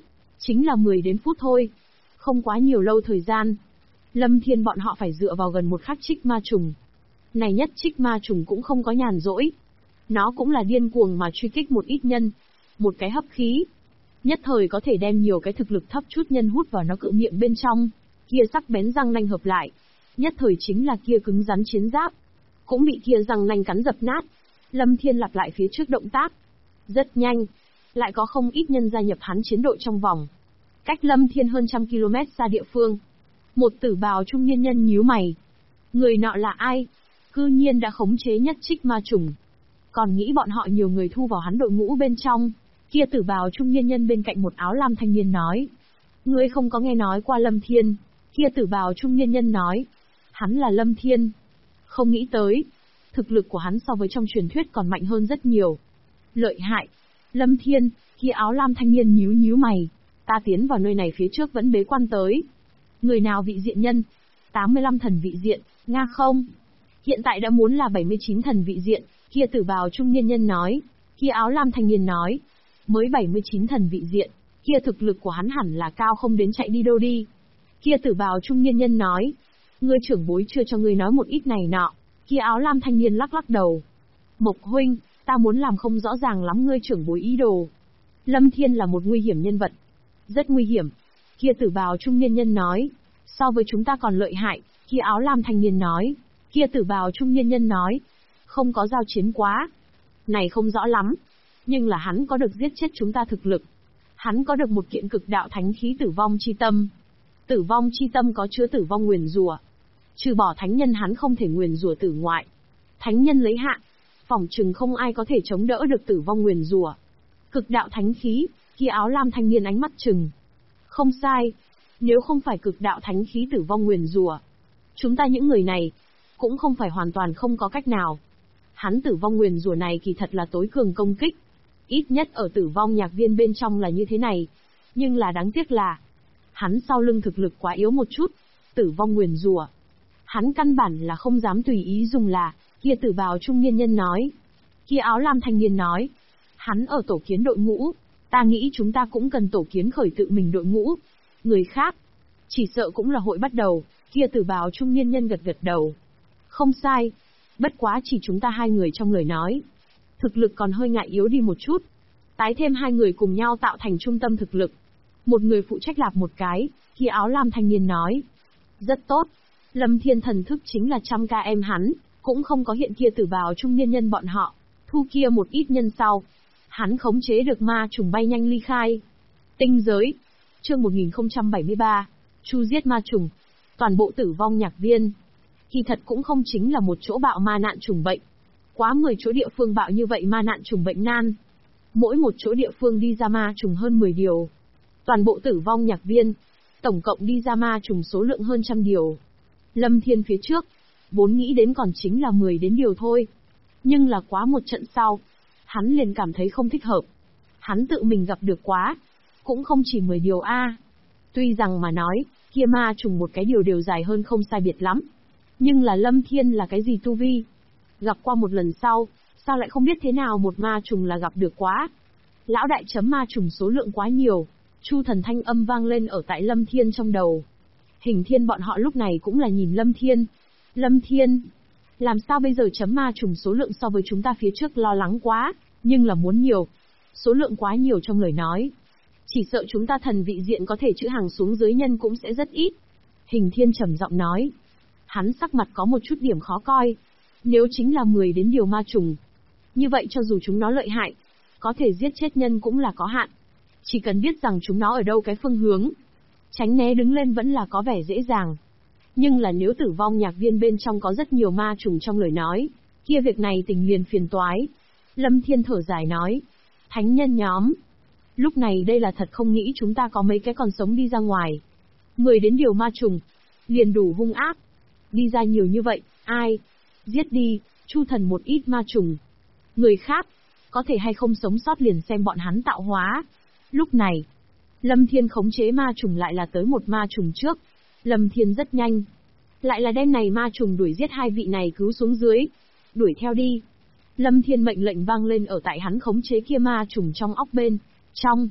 Chính là 10 đến phút thôi. Không quá nhiều lâu thời gian. Lâm Thiên bọn họ phải dựa vào gần một khắc trích ma trùng. Này nhất trích ma trùng cũng không có nhàn rỗi. Nó cũng là điên cuồng mà truy kích một ít nhân. Một cái hấp khí. Nhất thời có thể đem nhiều cái thực lực thấp chút nhân hút vào nó cự miệng bên trong. Kia sắc bén răng nanh hợp lại. Nhất thời chính là kia cứng rắn chiến giáp. Cũng bị kia răng nanh cắn dập nát. Lâm Thiên lặp lại phía trước động tác. Rất nhanh. Lại có không ít nhân gia nhập hắn chiến đội trong vòng. Cách Lâm Thiên hơn trăm km xa địa phương. Một tử bào trung niên nhân nhíu mày. Người nọ là ai? Cư nhiên đã khống chế nhất trích ma trùng. Còn nghĩ bọn họ nhiều người thu vào hắn đội ngũ bên trong. Kia tử bào trung niên nhân bên cạnh một áo lam thanh niên nói. Ngươi không có nghe nói qua Lâm Thiên. Kia tử bào trung niên nhân nói. Hắn là Lâm Thiên. Không nghĩ tới. Thực lực của hắn so với trong truyền thuyết còn mạnh hơn rất nhiều. Lợi hại. Lâm Thiên, kia áo lam thanh niên nhíu mày. Ta tiến vào nơi này phía trước vẫn bế quan tới. Người nào vị diện nhân? 85 thần vị diện, Nga không? Hiện tại đã muốn là 79 thần vị diện, kia tử bào trung niên nhân nói. Kia áo lam thanh niên nói. Mới 79 thần vị diện, kia thực lực của hắn hẳn là cao không đến chạy đi đâu đi. Kia tử bào trung niên nhân nói. Ngươi trưởng bối chưa cho ngươi nói một ít này nọ. Kia áo lam thanh niên lắc đầu. Mộc huynh, ta muốn làm không rõ ràng lắm ngươi trưởng bối ý đồ. Lâm Thiên là một nguy hiểm nhân vật. Rất nguy hiểm. Kia tử bào trung niên nhân nói. So với chúng ta còn lợi hại, kia áo lam thanh niên nói. Kia tử bào trung niên nhân nói. Không có giao chiến quá. Này không rõ lắm. Nhưng là hắn có được giết chết chúng ta thực lực. Hắn có được một kiện cực đạo thánh khí tử vong chi tâm. Tử vong chi tâm có chứa tử vong nguyền rủa. Trừ bỏ thánh nhân hắn không thể nguyền rủa tử ngoại. Thánh nhân lấy hạn. Phỏng chừng không ai có thể chống đỡ được tử vong nguyền rủa. Cực đạo thánh khí, kia áo lam thanh niên ánh mắt chừng. Không sai. Nếu không phải cực đạo thánh khí tử vong nguyền rủa, chúng ta những người này, cũng không phải hoàn toàn không có cách nào. Hắn tử vong nguyền rủa này kỳ thật là tối cường công kích. Ít nhất ở tử vong nhạc viên bên trong là như thế này. Nhưng là đáng tiếc là, hắn sau lưng thực lực quá yếu một chút. Tử vong nguyền rủa, hắn căn bản là không dám tùy ý dùng là. Kia tử bào trung niên nhân nói. Kia áo lam thanh niên nói. Hắn ở tổ kiến đội ngũ. Ta nghĩ chúng ta cũng cần tổ kiến khởi tự mình đội ngũ. Người khác, chỉ sợ cũng là hội bắt đầu. Kia tử bào trung niên nhân gật đầu. Không sai. Bất quá chỉ chúng ta hai người trong lời nói. Thực lực còn hơi ngại yếu đi một chút. Tái thêm hai người cùng nhau tạo thành trung tâm thực lực. Một người phụ trách lạp một cái. Kia áo lam thanh niên nói. Rất tốt. Lâm Thiên thần thức chính là 100 km hắn. Cũng không có hiện kia tử bào trung niên nhân bọn họ. Thu kia một ít nhân sau. Hắn khống chế được ma trùng bay nhanh ly khai. Tinh giới. Chương 1073. Chu giết ma trùng. Toàn bộ tử vong nhạc viên. Kỳ thật cũng không chính là một chỗ bạo ma nạn trùng bệnh. Quá 10 chỗ địa phương bạo như vậy ma nạn trùng bệnh nan. Mỗi một chỗ địa phương đi ra ma trùng hơn 10 điều. Toàn bộ tử vong nhạc viên. Tổng cộng đi ra ma trùng số lượng hơn 100 điều. Lâm Thiên phía trước. Vốn nghĩ đến còn chính là 10 đến điều thôi. Nhưng là quá một trận sau. Hắn liền cảm thấy không thích hợp. Hắn tự mình gặp được quá. Cũng không chỉ 10 điều A. Tuy rằng mà nói, kia ma trùng một cái điều đều dài hơn không sai biệt lắm. Nhưng là Lâm Thiên là cái gì tu vi? Gặp qua một lần sau, sao lại không biết thế nào một ma trùng là gặp được quá? Lão đại chấm ma trùng số lượng quá nhiều. Chu thần thanh âm vang lên ở tại Lâm Thiên trong đầu. Hình thiên bọn họ lúc này cũng là nhìn Lâm Thiên. Lâm Thiên, làm sao bây giờ chấm ma trùng số lượng so với chúng ta phía trước lo lắng quá, nhưng là muốn nhiều. Số lượng quá nhiều trong lời nói. Chỉ sợ chúng ta thần vị diện có thể chữ hàng xuống dưới nhân cũng sẽ rất ít. Hình thiên trầm giọng nói. Hắn sắc mặt có một chút điểm khó coi. Nếu chính là 10 đến điều ma trùng. Như vậy cho dù chúng nó lợi hại, có thể giết chết nhân cũng là có hạn. Chỉ cần biết rằng chúng nó ở đâu cái phương hướng. Tránh né đứng lên vẫn là có vẻ dễ dàng. Nhưng là nếu tử vong nhạc viên bên trong có rất nhiều ma trùng trong lời nói, kia việc này tình liền phiền toái. Lâm Thiên thở dài nói. Thánh nhân nhóm. Lúc này đây là thật không nghĩ chúng ta có mấy cái còn sống đi ra ngoài. 10 đến điều ma trùng. Liền đủ hung ác. Đi ra nhiều như vậy, ai? Giết đi, chu thần một ít ma trùng. Người khác, có thể hay không sống sót liền xem bọn hắn tạo hóa. Lúc này, Lâm Thiên khống chế ma trùng lại là tới một ma trùng trước. Lâm Thiên rất nhanh. Lại là đem này ma trùng đuổi giết hai vị này cứu xuống dưới. Đuổi theo đi. Lâm Thiên mệnh lệnh vang lên ở tại hắn khống chế kia ma trùng trong óc bên. Trong.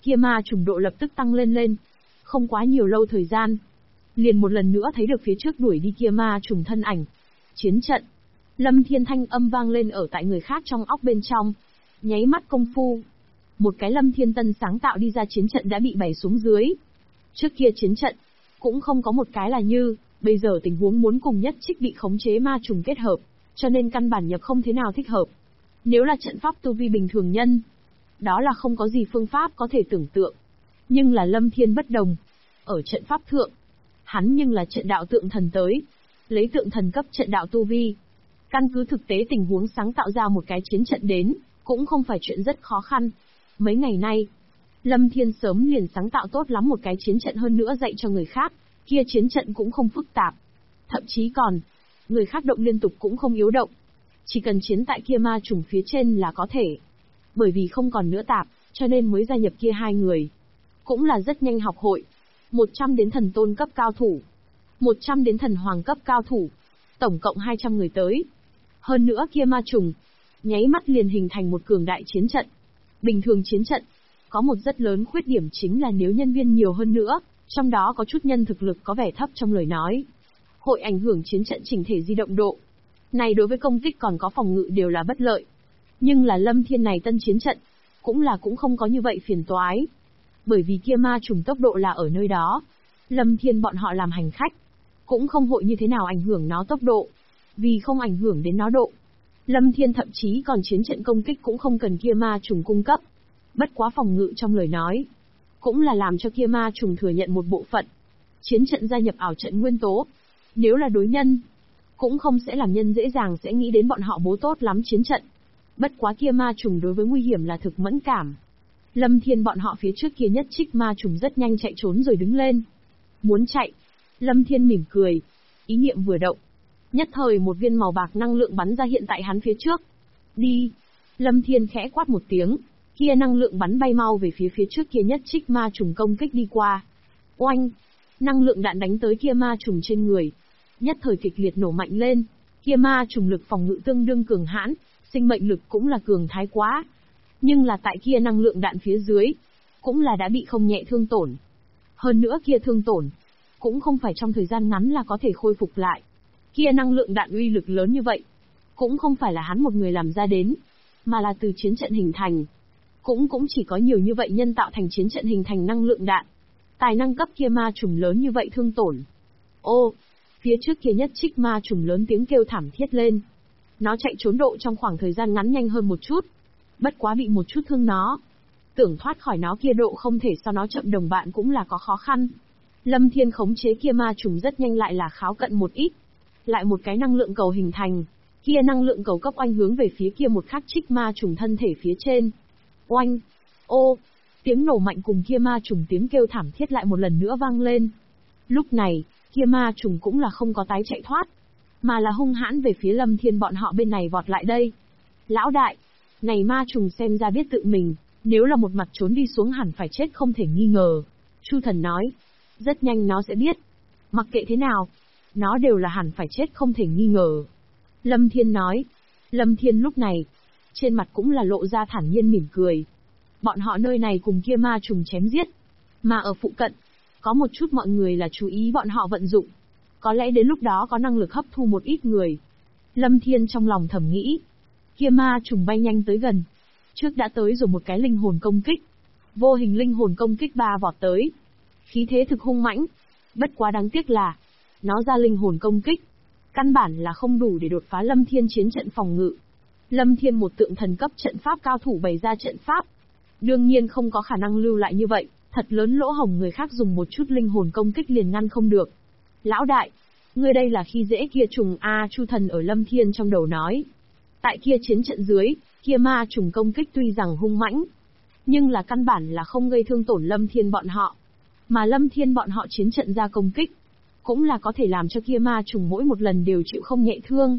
Kia ma trùng độ lập tức tăng lên. Không quá nhiều lâu thời gian, liền một lần nữa thấy được phía trước đuổi đi kia ma trùng thân ảnh. Chiến trận. Lâm Thiên thanh âm vang lên ở tại người khác trong óc bên trong. Nháy mắt công phu, một cái Lâm Thiên tân sáng tạo đi ra chiến trận đã bị bày xuống dưới. Trước kia chiến trận cũng không có một cái là như, bây giờ tình huống muốn cùng nhất trích bị khống chế ma trùng kết hợp, cho nên căn bản nhập không thế nào thích hợp. Nếu là trận pháp tu vi bình thường nhân, đó là không có gì phương pháp có thể tưởng tượng. Nhưng là Lâm Thiên bất đồng. Ở trận pháp thượng, hắn nhưng là trận đạo tượng thần tới. Lấy tượng thần cấp trận đạo tu vi. Căn cứ thực tế tình huống sáng tạo ra một cái chiến trận đến, cũng không phải chuyện rất khó khăn. Mấy ngày nay, Lâm Thiên sớm liền sáng tạo tốt lắm một cái chiến trận hơn nữa dạy cho người khác. Kia chiến trận cũng không phức tạp. Thậm chí còn, người khác động liên tục cũng không yếu động. Chỉ cần chiến tại kia ma trùng phía trên là có thể. Bởi vì không còn nữa tạp, cho nên mới gia nhập kia hai người. Cũng là rất nhanh học hội. 100 đến thần tôn cấp cao thủ. 100 đến thần hoàng cấp cao thủ. Tổng cộng 200 người tới. Hơn nữa kia ma trùng, nháy mắt liền hình thành một cường đại chiến trận. Bình thường chiến trận, có một rất lớn khuyết điểm chính là nếu nhân viên nhiều hơn nữa, trong đó có chút nhân thực lực có vẻ thấp trong lời nói, hội ảnh hưởng chiến trận chỉnh thể di động độ. Này đối với công kích còn có phòng ngự đều là bất lợi. Nhưng là Lâm Thiên này tân chiến trận, cũng không có như vậy phiền toái. Bởi vì kia ma trùng tốc độ là ở nơi đó. Lâm Thiên bọn họ làm hành khách, cũng không hội như thế nào ảnh hưởng nó tốc độ. Vì không ảnh hưởng đến nó độ, Lâm Thiên thậm chí còn chiến trận công kích cũng không cần kia ma trùng cung cấp. Bất quá phòng ngự trong lời nói, cũng là làm cho kia ma trùng thừa nhận một bộ phận. Chiến trận gia nhập ảo trận nguyên tố. Nếu là đối nhân, cũng không sẽ làm nhân dễ dàng sẽ nghĩ đến bọn họ bố tốt lắm chiến trận. Bất quá kia ma trùng đối với nguy hiểm là thực mẫn cảm. Lâm Thiên bọn họ phía trước kia nhất trích ma trùng rất nhanh chạy trốn rồi đứng lên. Muốn chạy. Lâm Thiên mỉm cười. Ý niệm vừa động. Nhất thời một viên màu bạc năng lượng bắn ra hiện tại hắn phía trước. Đi. Lâm Thiên khẽ quát một tiếng. Kia năng lượng bắn bay mau về phía trước kia nhất trích ma trùng công kích đi qua. Oanh. Năng lượng đạn đánh tới kia ma trùng trên người. Nhất thời kịch liệt nổ mạnh lên. Kia ma trùng lực phòng ngự tương đương cường hãn, sinh mệnh lực cũng là cường thái quá. Nhưng là tại kia năng lượng đạn phía dưới, cũng là đã bị không nhẹ thương tổn. Hơn nữa kia thương tổn, cũng không phải trong thời gian ngắn là có thể khôi phục lại. Kia năng lượng đạn uy lực lớn như vậy, cũng không phải là hắn một người làm ra đến, mà là từ chiến trận hình thành. Cũng chỉ có nhiều như vậy nhân tạo thành chiến trận hình thành năng lượng đạn. Tài năng cấp kia ma trùng lớn như vậy thương tổn. Ô, phía trước kia nhất trích ma trùng lớn tiếng kêu thảm thiết lên. Nó chạy trốn độ trong khoảng thời gian ngắn nhanh hơn một chút. Bất quá bị một chút thương nó. Tưởng thoát khỏi nó kia độ không thể so nó chậm đồng bạn cũng là có khó khăn. Lâm Thiên khống chế kia ma trùng rất nhanh lại là kháo cận một ít. Lại một cái năng lượng cầu hình thành. Kia năng lượng cầu cấp oanh hướng về phía kia một khắc trích ma trùng thân thể phía trên. Oanh! Ô! Tiếng nổ mạnh cùng kia ma trùng tiếng kêu thảm thiết lại một lần nữa vang lên. Lúc này, kia ma trùng cũng là không có tái chạy thoát, mà là hung hãn về phía Lâm Thiên bọn họ bên này vọt lại đây. Lão đại! Này ma trùng xem ra biết tự mình, nếu là một mặt trốn đi xuống hẳn phải chết không thể nghi ngờ. Chu Thần nói. Rất nhanh nó sẽ biết. Mặc kệ thế nào, nó đều là hẳn phải chết không thể nghi ngờ. Lâm Thiên nói. Lâm Thiên lúc này, trên mặt cũng là lộ ra thản nhiên mỉm cười. Bọn họ nơi này cùng kia ma trùng chém giết. Mà ở phụ cận, có một chút mọi người là chú ý bọn họ vận dụng. Có lẽ đến lúc đó có năng lực hấp thu một ít người. Lâm Thiên trong lòng thầm nghĩ. Kia ma trùng bay nhanh tới gần. Trước đã tới rồi một cái linh hồn công kích. Vô hình linh hồn công kích ba vọt tới. Khí thế thực hung mãnh. Bất quá đáng tiếc là, nó ra linh hồn công kích. Căn bản là không đủ để đột phá Lâm Thiên chiến trận phòng ngự. Lâm Thiên một tượng thần cấp trận pháp cao thủ bày ra trận pháp. Đương nhiên không có khả năng lưu lại như vậy, thật lớn lỗ hổng người khác dùng một chút linh hồn công kích liền ngăn không được. Lão đại, ngươi đây là khi dễ kia trùng A. Chu Thần ở Lâm Thiên trong đầu nói. Tại kia chiến trận dưới, kia ma trùng công kích tuy rằng hung mãnh, nhưng là căn bản là không gây thương tổn Lâm Thiên bọn họ. Mà Lâm Thiên bọn họ chiến trận ra công kích, cũng là có thể làm cho kia ma trùng mỗi một lần đều chịu không nhẹ thương.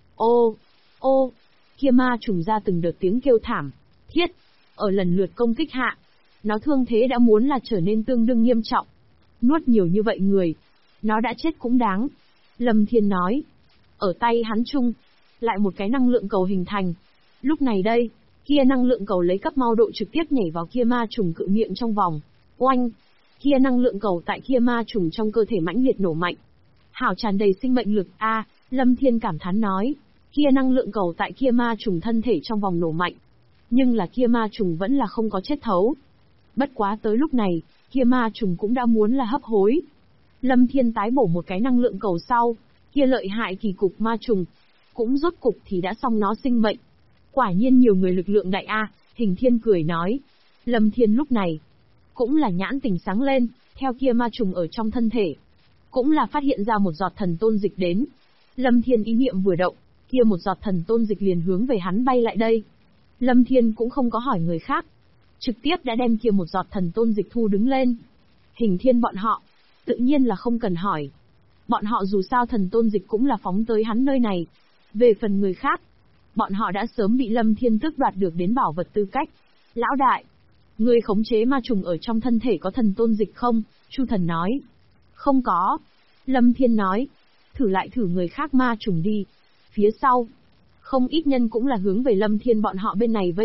Ô, ô, kia ma trùng ra từng đợt tiếng kêu thảm thiết. Ở lần lượt công kích hạ, nó thương thế đã muốn là trở nên tương đương nghiêm trọng. Nuốt nhiều như vậy người, nó đã chết cũng đáng. Lâm Thiên nói. Ở tay hắn chung, lại một cái năng lượng cầu hình thành. Lúc này đây, Kia năng lượng cầu lấy cấp mau độ trực tiếp nhảy vào kia ma trùng cự miệng trong vòng. Oanh! Kia năng lượng cầu tại kia ma trùng trong cơ thể mãnh liệt nổ mạnh. Hảo tràn đầy sinh mệnh lực a, Lâm Thiên cảm thán nói. Kia năng lượng cầu tại kia ma trùng thân thể trong vòng nổ mạnh. Nhưng là kia ma trùng vẫn là không có chết thấu. Bất quá tới lúc này, kia ma trùng cũng đã muốn là hấp hối. Lâm Thiên tái bổ một cái năng lượng cầu sau, kia lợi hại kỳ cục ma trùng, cũng rốt cục thì đã xong nó sinh mệnh. Quả nhiên nhiều người lực lượng đại a, Hình Thiên cười nói. Lâm Thiên lúc này, cũng là nhãn tình sáng lên, theo kia ma trùng ở trong thân thể. Cũng là phát hiện ra một giọt thần tôn dịch đến. Lâm Thiên ý niệm vừa động, kia một giọt thần tôn dịch liền hướng về hắn bay lại đây. Lâm Thiên cũng không có hỏi người khác, trực tiếp đã đem kia một giọt thần tôn dịch thu đứng lên. Hình Thiên bọn họ, tự nhiên là không cần hỏi. Bọn họ dù sao thần tôn dịch cũng là phóng tới hắn nơi này. Về phần người khác, bọn họ đã sớm bị Lâm Thiên tước đoạt được đến bảo vật tư cách. Lão đại, ngươi khống chế ma trùng ở trong thân thể có thần tôn dịch không? Chu Thần nói. Không có. Lâm Thiên nói. Thử lại thử người khác ma trùng đi. Phía sau, không ít nhân cũng là hướng về Lâm Thiên bọn họ bên này vây